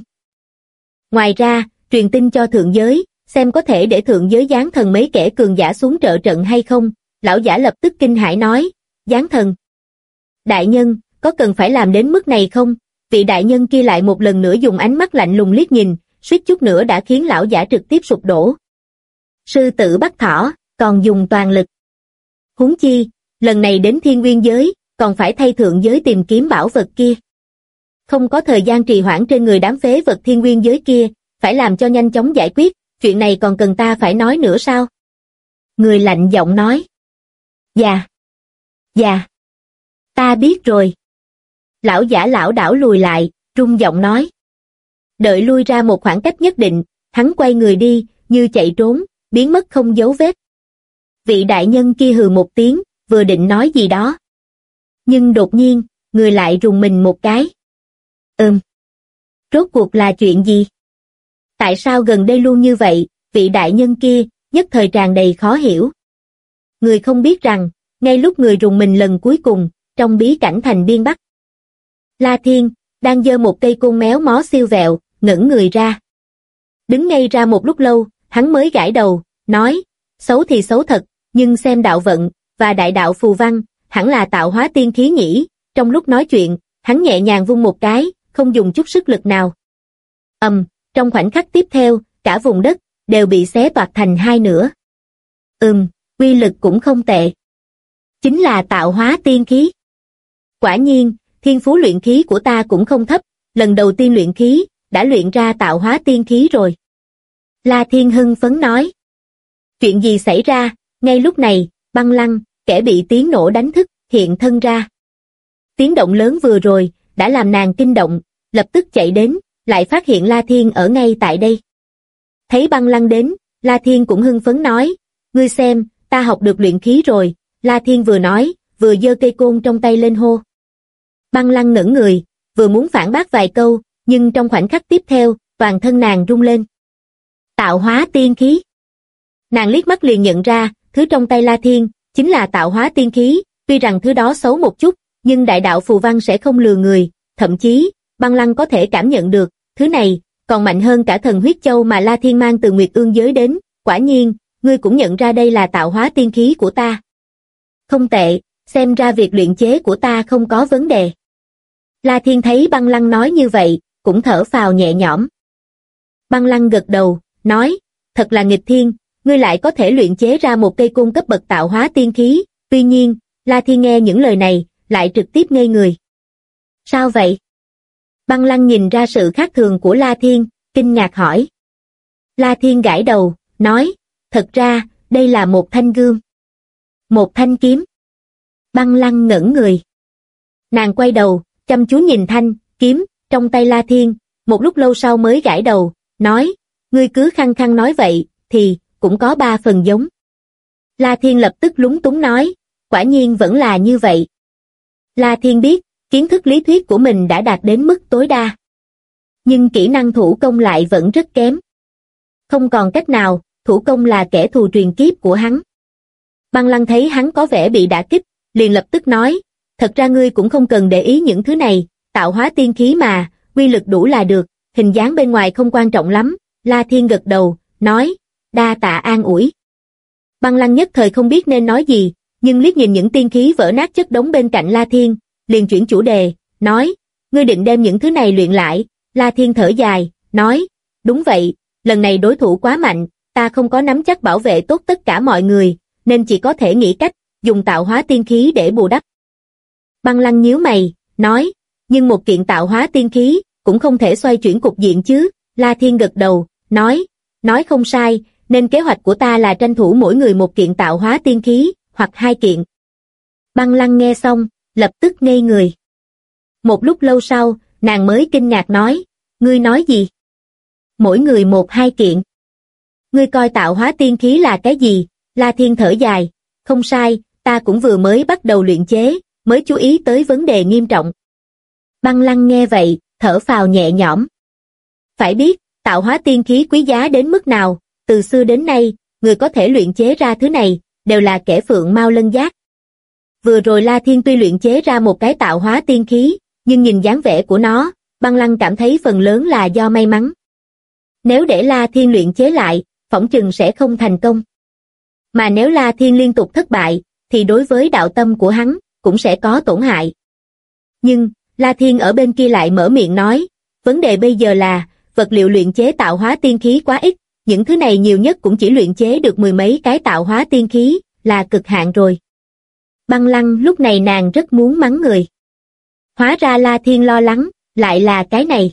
Ngoài ra, truyền tin cho thượng giới, xem có thể để thượng giới giáng thần mấy kẻ cường giả xuống trợ trận hay không. Lão giả lập tức kinh hãi nói, giáng thần. Đại nhân, có cần phải làm đến mức này không? Vị đại nhân kia lại một lần nữa dùng ánh mắt lạnh lùng liếc nhìn, suýt chút nữa đã khiến lão giả trực tiếp sụp đổ. Sư tử bắt thỏ, còn dùng toàn lực. Huống chi, lần này đến thiên nguyên giới, còn phải thay thượng giới tìm kiếm bảo vật kia. Không có thời gian trì hoãn trên người đám phế vật thiên nguyên giới kia, phải làm cho nhanh chóng giải quyết, chuyện này còn cần ta phải nói nữa sao? Người lạnh giọng nói. Dạ, ta biết rồi. Lão giả lảo đảo lùi lại, run giọng nói. Đợi lui ra một khoảng cách nhất định, hắn quay người đi, như chạy trốn, biến mất không dấu vết. Vị đại nhân kia hừ một tiếng, vừa định nói gì đó. Nhưng đột nhiên, người lại rùng mình một cái. Rốt cuộc là chuyện gì? Tại sao gần đây luôn như vậy? Vị đại nhân kia, nhất thời tràn đầy khó hiểu. Người không biết rằng, ngay lúc người rùng mình lần cuối cùng, trong bí cảnh thành biên Bắc, La Thiên, đang giơ một cây côn méo mó siêu vẹo, ngẩng người ra. Đứng ngây ra một lúc lâu, hắn mới gãi đầu, nói, xấu thì xấu thật, nhưng xem đạo vận, và đại đạo phù văn, hẳn là tạo hóa tiên khí nhỉ. Trong lúc nói chuyện, hắn nhẹ nhàng vung một cái, không dùng chút sức lực nào. Trong khoảnh khắc tiếp theo, cả vùng đất, đều bị xé toạc thành 2 nửa. Uy lực cũng không tệ. Chính là tạo hóa tiên khí. Quả nhiên, thiên phú luyện khí của ta cũng không thấp, lần đầu tiên luyện khí, đã luyện ra tạo hóa tiên khí rồi. La Thiên hưng phấn nói. Chuyện gì xảy ra? Ngay lúc này, Băng Lăng, kẻ bị tiếng nổ đánh thức, hiện thân ra. Tiếng động lớn vừa rồi, đã làm nàng kinh động, lập tức chạy đến, lại phát hiện La Thiên ở ngay tại đây. Thấy Băng Lăng đến, La Thiên cũng hưng phấn nói, ngươi xem, ta học được luyện khí rồi. La Thiên vừa nói, vừa giơ cây côn trong tay lên hô. Băng Lăng ngẩng người, vừa muốn phản bác vài câu, nhưng trong khoảnh khắc tiếp theo, toàn thân nàng rung lên. Tạo hóa tiên khí. Nàng liếc mắt liền nhận ra, thứ trong tay La Thiên, chính là tạo hóa tiên khí, tuy rằng thứ đó xấu một chút, nhưng đại đạo phù văn sẽ không lừa người, thậm chí, Băng Lăng có thể cảm nhận được, thứ này, còn mạnh hơn cả thần huyết châu mà La Thiên mang từ Nguyệt Ương giới đến, quả nhiên, ngươi cũng nhận ra đây là tạo hóa tiên khí của ta. Không tệ, xem ra việc luyện chế của ta không có vấn đề. La Thiên thấy Băng Lăng nói như vậy, cũng thở phào nhẹ nhõm. Băng Lăng gật đầu, nói, thật là nghịch thiên, ngươi lại có thể luyện chế ra một cây côn cấp bậc tạo hóa tiên khí, tuy nhiên, La Thiên nghe những lời này, lại trực tiếp ngây người. Sao vậy? Băng Lăng nhìn ra sự khác thường của La Thiên, kinh ngạc hỏi. La Thiên gãi đầu, nói, thật ra, đây là một thanh gươm. Một thanh kiếm. Băng Lăng ngẩn người. Nàng quay đầu, chăm chú nhìn thanh kiếm trong tay La Thiên, một lúc lâu sau mới gãi đầu, nói, ngươi cứ khăng khăng nói vậy, thì cũng có 3 phần giống. La Thiên lập tức lúng túng nói, quả nhiên vẫn là như vậy. La Thiên biết, kiến thức lý thuyết của mình đã đạt đến mức tối đa. Nhưng kỹ năng thủ công lại vẫn rất kém. Không còn cách nào, thủ công là kẻ thù truyền kiếp của hắn. Băng Lăng thấy hắn có vẻ bị đả kích, liền lập tức nói, thật ra ngươi cũng không cần để ý những thứ này, tạo hóa tiên khí mà, quy lực đủ là được, hình dáng bên ngoài không quan trọng lắm. La Thiên gật đầu, nói, đa tạ an ủi. Băng Lăng nhất thời không biết nên nói gì, nhưng liếc nhìn những tiên khí vỡ nát chất đống bên cạnh La Thiên, liền chuyển chủ đề, nói, ngươi định đem những thứ này luyện lại. La Thiên thở dài, nói, đúng vậy, lần này đối thủ quá mạnh, ta không có nắm chắc bảo vệ tốt tất cả mọi người, nên chỉ có thể nghĩ cách, dùng tạo hóa tiên khí để bù đắp. Băng Lăng nhíu mày, nói, nhưng một kiện tạo hóa tiên khí, cũng không thể xoay chuyển cục diện chứ. La Thiên gật đầu, nói không sai, nên kế hoạch của ta là tranh thủ mỗi người một kiện tạo hóa tiên khí, hoặc 2 kiện. Băng Lăng nghe xong, lập tức ngây người. Một lúc lâu sau, nàng mới kinh ngạc nói, ngươi nói gì? Mỗi người 1-2 kiện. Ngươi coi tạo hóa tiên khí là cái gì? La Thiên thở dài, không sai, ta cũng vừa mới bắt đầu luyện chế, mới chú ý tới vấn đề nghiêm trọng. Băng Lăng nghe vậy, thở phào nhẹ nhõm. Phải biết, tạo hóa tiên khí quý giá đến mức nào, từ xưa đến nay, người có thể luyện chế ra thứ này, đều là kẻ phượng mao lân giác. Vừa rồi La Thiên tuy luyện chế ra một cái tạo hóa tiên khí, nhưng nhìn dáng vẻ của nó, Băng Lăng cảm thấy phần lớn là do may mắn. Nếu để La Thiên luyện chế lại, phỏng chừng sẽ không thành công. Mà nếu La Thiên liên tục thất bại, thì đối với đạo tâm của hắn, cũng sẽ có tổn hại. Nhưng, La Thiên ở bên kia lại mở miệng nói, vấn đề bây giờ là, vật liệu luyện chế tạo hóa tiên khí quá ít, những thứ này nhiều nhất cũng chỉ luyện chế được 10 mấy cái tạo hóa tiên khí, là cực hạn rồi. Băng Lăng lúc này nàng rất muốn mắng người. Hóa ra La Thiên lo lắng, lại là cái này.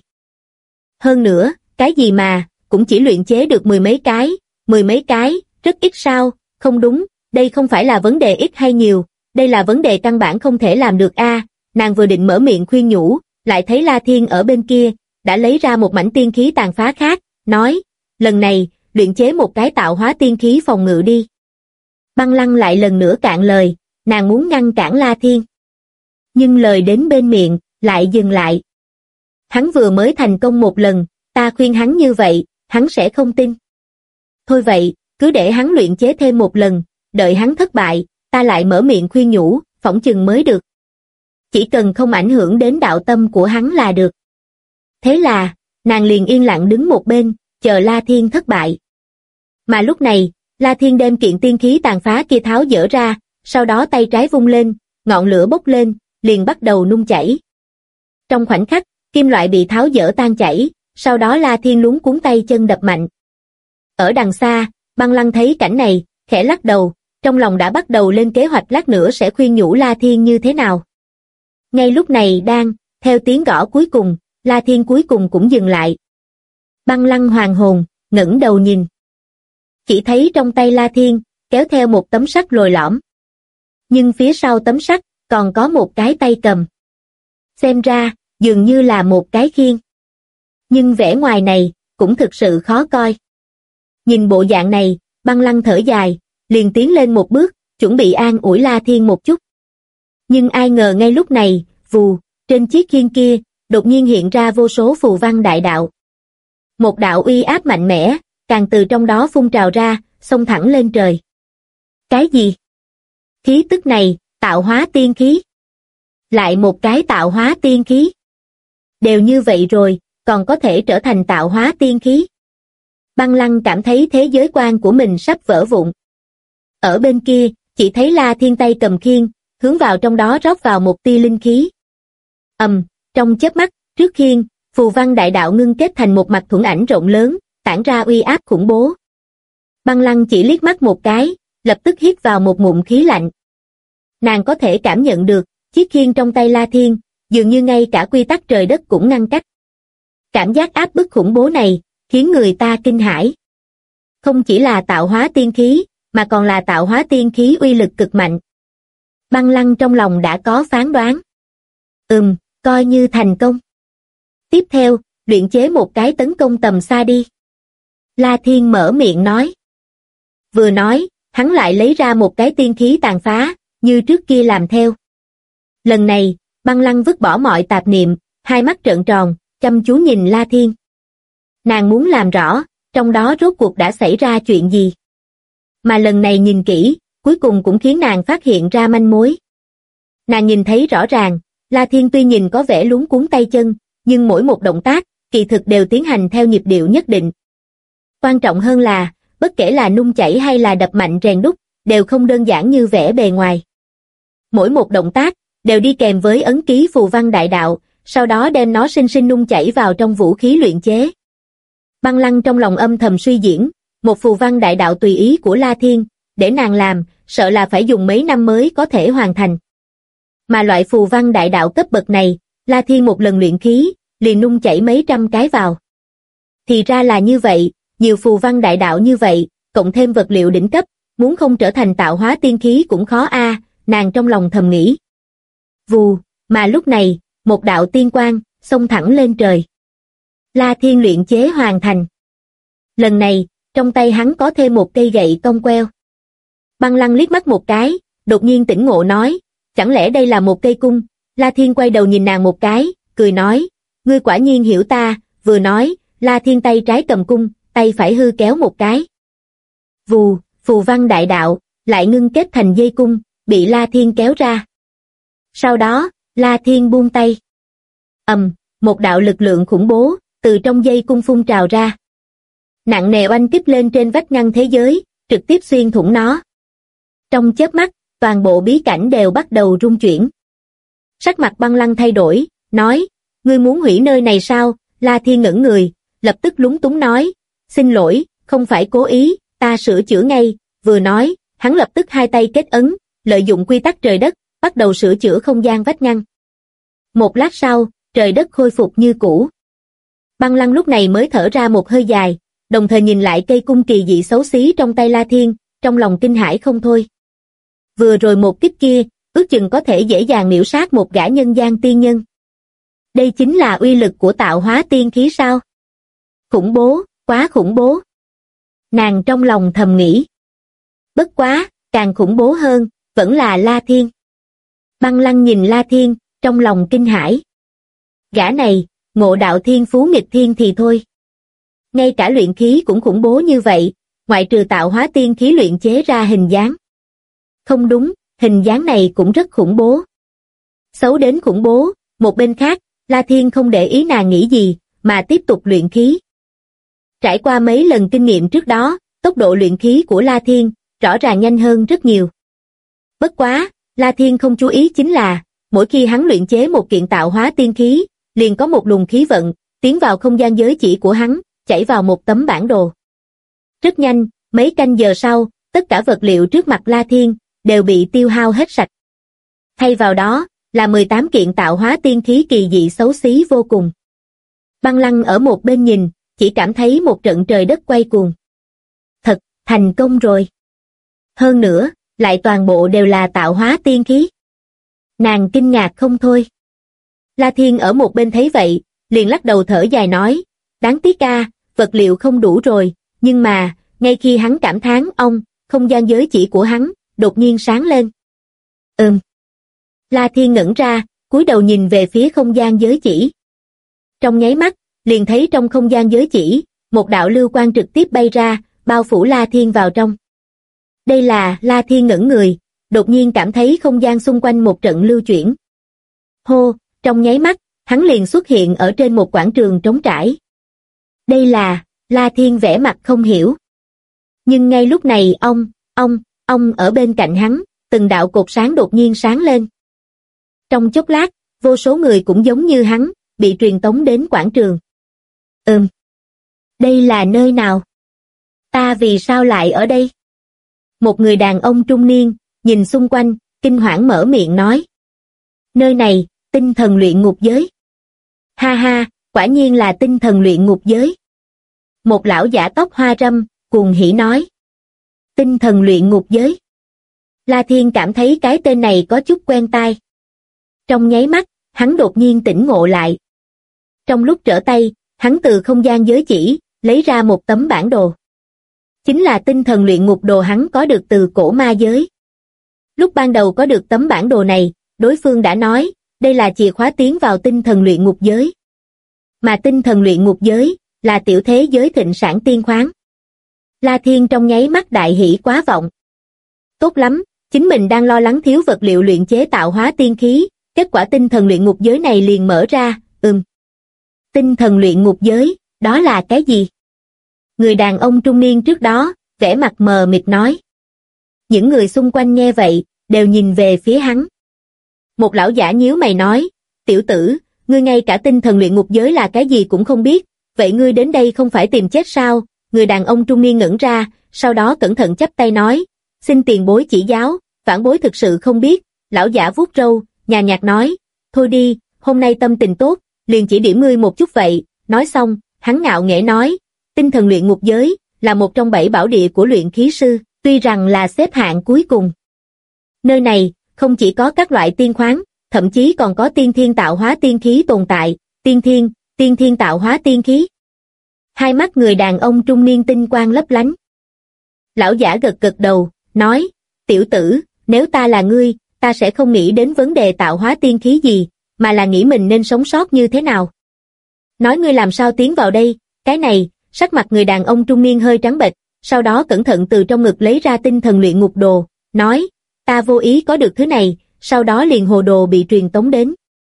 Hơn nữa, cái gì mà, cũng chỉ luyện chế được 10 mấy cái, rất ít sao, không đúng, đây không phải là vấn đề ít hay nhiều, đây là vấn đề căn bản không thể làm được a. Nàng vừa định mở miệng khuyên nhủ, lại thấy La Thiên ở bên kia, đã lấy ra một mảnh tiên khí tàn phá khác, nói, lần này, luyện chế một cái tạo hóa tiên khí phòng ngự đi. Băng Lăng lại lần nữa cạn lời, nàng muốn ngăn cản La Thiên. Nhưng lời đến bên miệng, lại dừng lại. Hắn vừa mới thành công một lần, ta khuyên hắn như vậy, hắn sẽ không tin. Thôi vậy, cứ để hắn luyện chế thêm một lần, đợi hắn thất bại, ta lại mở miệng khuyên nhủ, phỏng chừng mới được. Chỉ cần không ảnh hưởng đến đạo tâm của hắn là được. Thế là, nàng liền yên lặng đứng một bên, chờ La Thiên thất bại. Mà lúc này, La Thiên đem kiện tiên khí tàn phá kia tháo dỡ ra, sau đó tay trái vung lên, ngọn lửa bốc lên, liền bắt đầu nung chảy. Trong khoảnh khắc, kim loại bị tháo dỡ tan chảy, sau đó La Thiên luống cuống tay chân đập mạnh. Ở đằng xa, Băng Lăng thấy cảnh này, khẽ lắc đầu, trong lòng đã bắt đầu lên kế hoạch lát nữa sẽ khuyên nhủ La Thiên như thế nào. Ngay lúc này theo tiếng gõ cuối cùng, La Thiên cuối cùng cũng dừng lại. Băng Lăng hoàn hồn, ngẩng đầu nhìn. Chỉ thấy trong tay La Thiên, kéo theo một tấm sắt lồi lõm. Nhưng phía sau tấm sắt, còn có một cái tay cầm. Xem ra, dường như là một cái khiên. Nhưng vẻ ngoài này, cũng thực sự khó coi. Nhìn bộ dạng này, Băng Lăng thở dài, liền tiến lên một bước, chuẩn bị an ủi La Thiên một chút. Nhưng ai ngờ ngay lúc này, vù, trên chiếc khiên kia, đột nhiên hiện ra vô số phù văn đại đạo. Một đạo uy áp mạnh mẽ, càng từ trong đó phun trào ra, xông thẳng lên trời. Cái gì? Khí tức này, tạo hóa tiên khí. Lại một cái tạo hóa tiên khí. Đều như vậy rồi, còn có thể trở thành tạo hóa tiên khí. Băng Lăng cảm thấy thế giới quan của mình sắp vỡ vụn. Ở bên kia, chỉ thấy La Thiên tay cầm khiên, hướng vào trong đó rót vào một tia linh khí. Trong chớp mắt, trước khiên, phù văn đại đạo ngưng kết thành một mặt thuẫn ảnh rộng lớn, tản ra uy áp khủng bố. Băng Lăng chỉ liếc mắt một cái, lập tức hít vào một ngụm khí lạnh. Nàng có thể cảm nhận được, chiếc khiên trong tay La Thiên, dường như ngay cả quy tắc trời đất cũng ngăn cách. Cảm giác áp bức khủng bố này, khiến người ta kinh hãi. Không chỉ là tạo hóa tiên khí, mà còn là tạo hóa tiên khí uy lực cực mạnh. Băng Lăng trong lòng đã có phán đoán. Coi như thành công. Tiếp theo, luyện chế một cái tấn công tầm xa đi. La Thiên mở miệng nói. Vừa nói, hắn lại lấy ra một cái tiên khí tàn phá, như trước kia làm theo. Lần này, Băng Lăng vứt bỏ mọi tạp niệm, hai mắt trợn tròn, chăm chú nhìn La Thiên. Nàng muốn làm rõ, trong đó rốt cuộc đã xảy ra chuyện gì. Mà lần này nhìn kỹ, cuối cùng cũng khiến nàng phát hiện ra manh mối. Nàng nhìn thấy rõ ràng, La Thiên tuy nhìn có vẻ luống cuống tay chân, nhưng mỗi một động tác, kỳ thực đều tiến hành theo nhịp điệu nhất định. Quan trọng hơn là, bất kể là nung chảy hay là đập mạnh rèn đúc, đều không đơn giản như vẻ bề ngoài. Mỗi một động tác, đều đi kèm với ấn ký phù văn đại đạo, sau đó đem nó sinh sinh nung chảy vào trong vũ khí luyện chế. Băng Lăng trong lòng âm thầm suy diễn, một phù văn đại đạo tùy ý của La Thiên, để nàng làm, sợ là phải dùng mấy năm mới có thể hoàn thành. Mà loại phù văn đại đạo cấp bậc này, La Thiên một lần luyện khí, liền nung chảy mấy trăm cái vào. Thì ra là như vậy, nhiều phù văn đại đạo như vậy, cộng thêm vật liệu đỉnh cấp, muốn không trở thành tạo hóa tiên khí cũng khó nàng trong lòng thầm nghĩ. Vù, mà lúc này, một đạo tiên quang, xông thẳng lên trời. La Thiên luyện chế hoàn thành. Lần này, trong tay hắn có thêm một cây gậy cong queo. Băng Lăng liếc mắt một cái, đột nhiên tỉnh ngộ nói, chẳng lẽ đây là một cây cung? La Thiên quay đầu nhìn nàng một cái, cười nói, ngươi quả nhiên hiểu ta, vừa nói, La Thiên tay trái cầm cung, tay phải hư kéo một cái. Vù, phù văn đại đạo, lại ngưng kết thành dây cung, bị La Thiên kéo ra. Sau đó, La Thiên buông tay. Một đạo lực lượng khủng bố, từ trong dây cung phun trào ra. Nặng nề oanh kích lên trên vách ngăn thế giới, trực tiếp xuyên thủng nó. Trong chớp mắt, toàn bộ bí cảnh đều bắt đầu rung chuyển. Sắc mặt Băng Lăng thay đổi, nói, ngươi muốn hủy nơi này sao? La Thiên ngẩn người, lập tức lúng túng nói, xin lỗi, không phải cố ý, ta sửa chữa ngay. Vừa nói, hắn lập tức hai tay kết ấn, lợi dụng quy tắc trời đất, bắt đầu sửa chữa không gian vách ngăn. Một lát sau, trời đất khôi phục như cũ. Băng Lăng lúc này mới thở ra một hơi dài, đồng thời nhìn lại cây cung kỳ dị xấu xí trong tay La Thiên, trong lòng kinh hãi không thôi. Vừa rồi một kích kia, ước chừng có thể dễ dàng miểu sát một gã nhân gian tiên nhân. Đây chính là uy lực của tạo hóa tiên khí sao? Khủng bố, quá khủng bố. Nàng trong lòng thầm nghĩ. Bất quá, càng khủng bố hơn, vẫn là La Thiên. Băng Lăng nhìn La Thiên, trong lòng kinh hãi. Gã này, ngộ đạo thiên phú nghịch thiên thì thôi. Ngay cả luyện khí cũng khủng bố như vậy, ngoại trừ tạo hóa tiên khí luyện chế ra hình dáng. Không đúng, hình dáng này cũng rất khủng bố. Xấu đến khủng bố, một bên khác, La Thiên không để ý nàng nghĩ gì, mà tiếp tục luyện khí. Trải qua mấy lần kinh nghiệm trước đó, tốc độ luyện khí của La Thiên, rõ ràng nhanh hơn rất nhiều. Bất quá, La Thiên không chú ý chính là, mỗi khi hắn luyện chế một kiện tạo hóa tiên khí, liền có một luồng khí vận, tiến vào không gian giới chỉ của hắn, chảy vào một tấm bản đồ. Rất nhanh, mấy canh giờ sau, tất cả vật liệu trước mặt La Thiên, đều bị tiêu hao hết sạch. Thay vào đó, là 18 kiện tạo hóa tiên khí kỳ dị xấu xí vô cùng. Băng Lăng ở một bên nhìn, chỉ cảm thấy một trận trời đất quay cuồng. Thật, thành công rồi. Hơn nữa, lại toàn bộ đều là tạo hóa tiên khí. Nàng kinh ngạc không thôi. La Thiên ở một bên thấy vậy, liền lắc đầu thở dài nói, đáng tiếc vật liệu không đủ rồi, nhưng mà, ngay khi hắn cảm thán không gian giới chỉ của hắn, đột nhiên sáng lên. La Thiên ngẩn ra, cúi đầu nhìn về phía không gian giới chỉ. Trong nháy mắt, liền thấy trong không gian giới chỉ, một đạo lưu quang trực tiếp bay ra, bao phủ La Thiên vào trong. Đây là, La Thiên ngẩn người, đột nhiên cảm thấy không gian xung quanh một trận lưu chuyển. Hô, trong nháy mắt, hắn liền xuất hiện ở trên một quảng trường trống trải. Đây là, La Thiên vẻ mặt không hiểu. Nhưng ngay lúc này ông ở bên cạnh hắn, từng đạo cột sáng đột nhiên sáng lên. Trong chốc lát, vô số người cũng giống như hắn, bị truyền tống đến quảng trường. Đây là nơi nào? Ta vì sao lại ở đây? Một người đàn ông trung niên, nhìn xung quanh, kinh hoảng mở miệng nói. Nơi này, tinh thần luyện ngục giới. Ha ha, quả nhiên là tinh thần luyện ngục giới. Một lão giả tóc hoa râm, cuồng hỉ nói. Tinh thần luyện ngục giới. La Thiên cảm thấy cái tên này có chút quen tai. Trong nháy mắt, hắn đột nhiên tỉnh ngộ lại. Trong lúc trở tay, hắn từ không gian giới chỉ, lấy ra một tấm bản đồ. Chính là tinh thần luyện ngục đồ hắn có được từ cổ ma giới. Lúc ban đầu có được tấm bản đồ này, đối phương đã nói, đây là chìa khóa tiến vào tinh thần luyện ngục giới. Mà tinh thần luyện ngục giới, là tiểu thế giới thịnh sản tiên khoáng. La Thiên trong nháy mắt đại hỉ quá vọng. Tốt lắm, chính mình đang lo lắng thiếu vật liệu luyện chế tạo hóa tiên khí, kết quả tinh thần luyện ngục giới này liền mở ra, Tinh thần luyện ngục giới, đó là cái gì? Người đàn ông trung niên trước đó, vẻ mặt mờ mịt nói. Những người xung quanh nghe vậy, đều nhìn về phía hắn. Một lão giả nhíu mày nói, tiểu tử, ngươi ngay cả tinh thần luyện ngục giới là cái gì cũng không biết, vậy ngươi đến đây không phải tìm chết sao? Người đàn ông trung niên ngẩn ra, sau đó cẩn thận chắp tay nói, xin tiền bối chỉ giáo, vãn bối thực sự không biết. Lão giả vuốt râu, nhàn nhạt nói, thôi đi, hôm nay tâm tình tốt, liền chỉ điểm ngươi một chút vậy. Nói xong, hắn ngạo nghễ nói, tinh thần luyện ngục giới, là một trong 7 bảo địa của luyện khí sư, tuy rằng là xếp hạng cuối cùng. Nơi này, không chỉ có các loại tiên khoáng, thậm chí còn có tiên thiên tạo hóa tiên khí tồn tại, tiên thiên tạo hóa tiên khí. Hai mắt người đàn ông trung niên tinh quang lấp lánh. Lão giả gật gật đầu, nói, tiểu tử, nếu ta là ngươi, ta sẽ không nghĩ đến vấn đề tạo hóa tiên khí gì, mà là nghĩ mình nên sống sót như thế nào. Nói ngươi làm sao tiến vào đây, cái này, sắc mặt người đàn ông trung niên hơi trắng bệch, sau đó cẩn thận từ trong ngực lấy ra tinh thần luyện ngục đồ, nói, ta vô ý có được thứ này, sau đó liền hồ đồ bị truyền tống đến.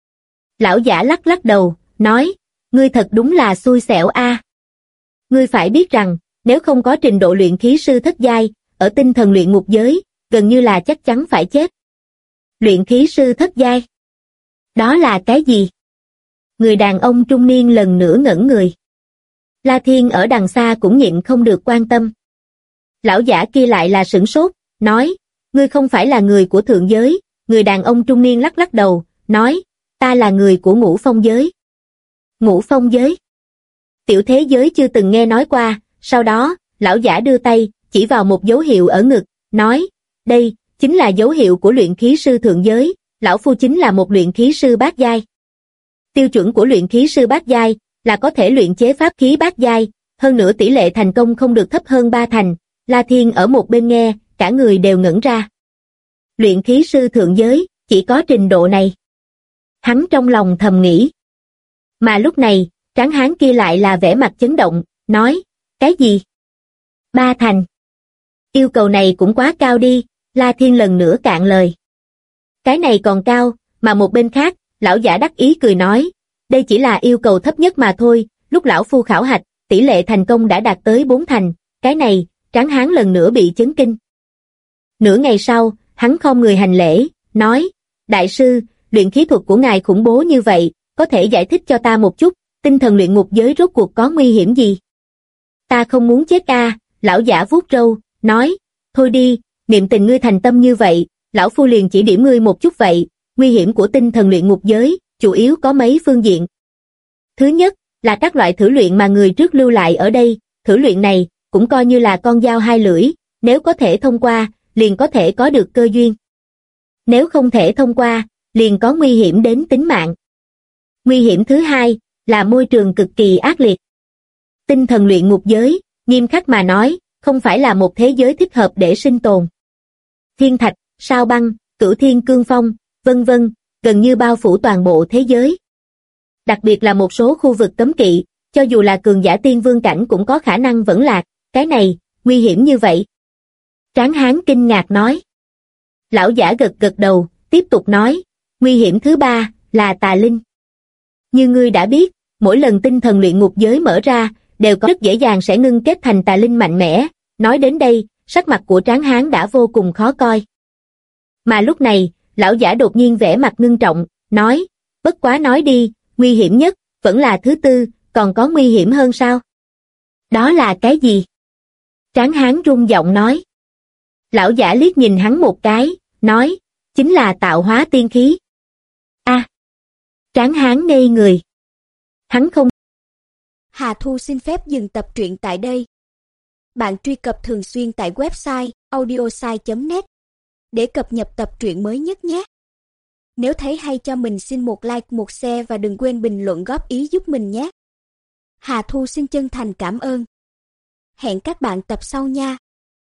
Lão giả lắc lắc đầu, nói, ngươi thật đúng là xui xẻo a. Ngươi phải biết rằng, nếu không có trình độ luyện khí sư thất giai, ở tinh thần luyện ngục giới, gần như là chắc chắn phải chết. Luyện khí sư thất giai? Đó là cái gì? Người đàn ông trung niên lần nữa ngẩn người. La Thiên ở đằng xa cũng nhịn không được quan tâm. Lão giả kia lại là sửng sốt, nói, ngươi không phải là người của thượng giới. Người đàn ông trung niên lắc lắc đầu, nói, ta là người của Ngũ Phong giới. Ngũ Phong giới? Tiểu thế giới chưa từng nghe nói qua. Sau đó, lão giả đưa tay, chỉ vào một dấu hiệu ở ngực, nói, đây, chính là dấu hiệu của luyện khí sư thượng giới, lão phu chính là một luyện khí sư bát giai. Tiêu chuẩn của luyện khí sư bát giai, là có thể luyện chế pháp khí bát giai, hơn nữa tỷ lệ thành công không được thấp hơn 3 thành. La Thiên ở một bên nghe, cả người đều ngẩn ra. Luyện khí sư thượng giới, chỉ có trình độ này. Hắn trong lòng thầm nghĩ. Mà lúc này, tráng hán kia lại là vẻ mặt chấn động, nói, cái gì? 3 thành. Yêu cầu này cũng quá cao đi, La Thiên lần nữa cạn lời. Cái này còn cao, mà một bên khác, lão giả đắc ý cười nói, đây chỉ là yêu cầu thấp nhất mà thôi, lúc lão phu khảo hạch, tỷ lệ thành công đã đạt tới 4 thành, cái này, tráng hán lần nữa bị chấn kinh. Nửa ngày sau, hắn khom người hành lễ, nói, đại sư, luyện khí thuật của ngài khủng bố như vậy, có thể giải thích cho ta một chút, tinh thần luyện ngục giới rốt cuộc có nguy hiểm gì? Ta không muốn chết a. Lão giả vuốt râu, nói, thôi đi, niệm tình ngươi thành tâm như vậy, lão phu liền chỉ điểm ngươi một chút vậy. Nguy hiểm của tinh thần luyện ngục giới, chủ yếu có mấy phương diện. Thứ nhất, là các loại thử luyện mà người trước lưu lại ở đây, thử luyện này, cũng coi như là con dao hai lưỡi, nếu có thể thông qua, liền có thể có được cơ duyên. Nếu không thể thông qua, liền có nguy hiểm đến tính mạng. Nguy hiểm thứ hai, là môi trường cực kỳ ác liệt. Tinh thần luyện ngục giới, nghiêm khắc mà nói, không phải là một thế giới thích hợp để sinh tồn. Thiên thạch, sao băng, cửu thiên cương phong, vân vân, gần như bao phủ toàn bộ thế giới. Đặc biệt là một số khu vực cấm kỵ, cho dù là cường giả tiên vương cảnh cũng có khả năng vẫn lạc, cái này, nguy hiểm như vậy. Tráng hán kinh ngạc nói. Lão giả gật gật đầu, tiếp tục nói, nguy hiểm thứ ba là tà linh. Như ngươi đã biết, mỗi lần tinh thần luyện ngục giới mở ra, đều có rất dễ dàng sẽ ngưng kết thành tà linh mạnh mẽ. Nói đến đây, sắc mặt của Tráng hán đã vô cùng khó coi. Mà lúc này, lão giả đột nhiên vẻ mặt ngưng trọng, nói, bất quá nói đi, nguy hiểm nhất, vẫn là thứ tư, còn có nguy hiểm hơn sao? Đó là cái gì? Tráng hán run giọng nói. Lão giả liếc nhìn hắn một cái, nói, chính là tạo hóa tiên khí. A. Tráng hán ngây người. Hắn không. Hà Thu xin phép dừng tập truyện tại đây. Bạn truy cập thường xuyên tại website audiosai.net để cập nhật tập truyện mới nhất nhé. Nếu thấy hay cho mình xin một like, một share và đừng quên bình luận góp ý giúp mình nhé. Hà Thu xin chân thành cảm ơn. Hẹn các bạn tập sau nha.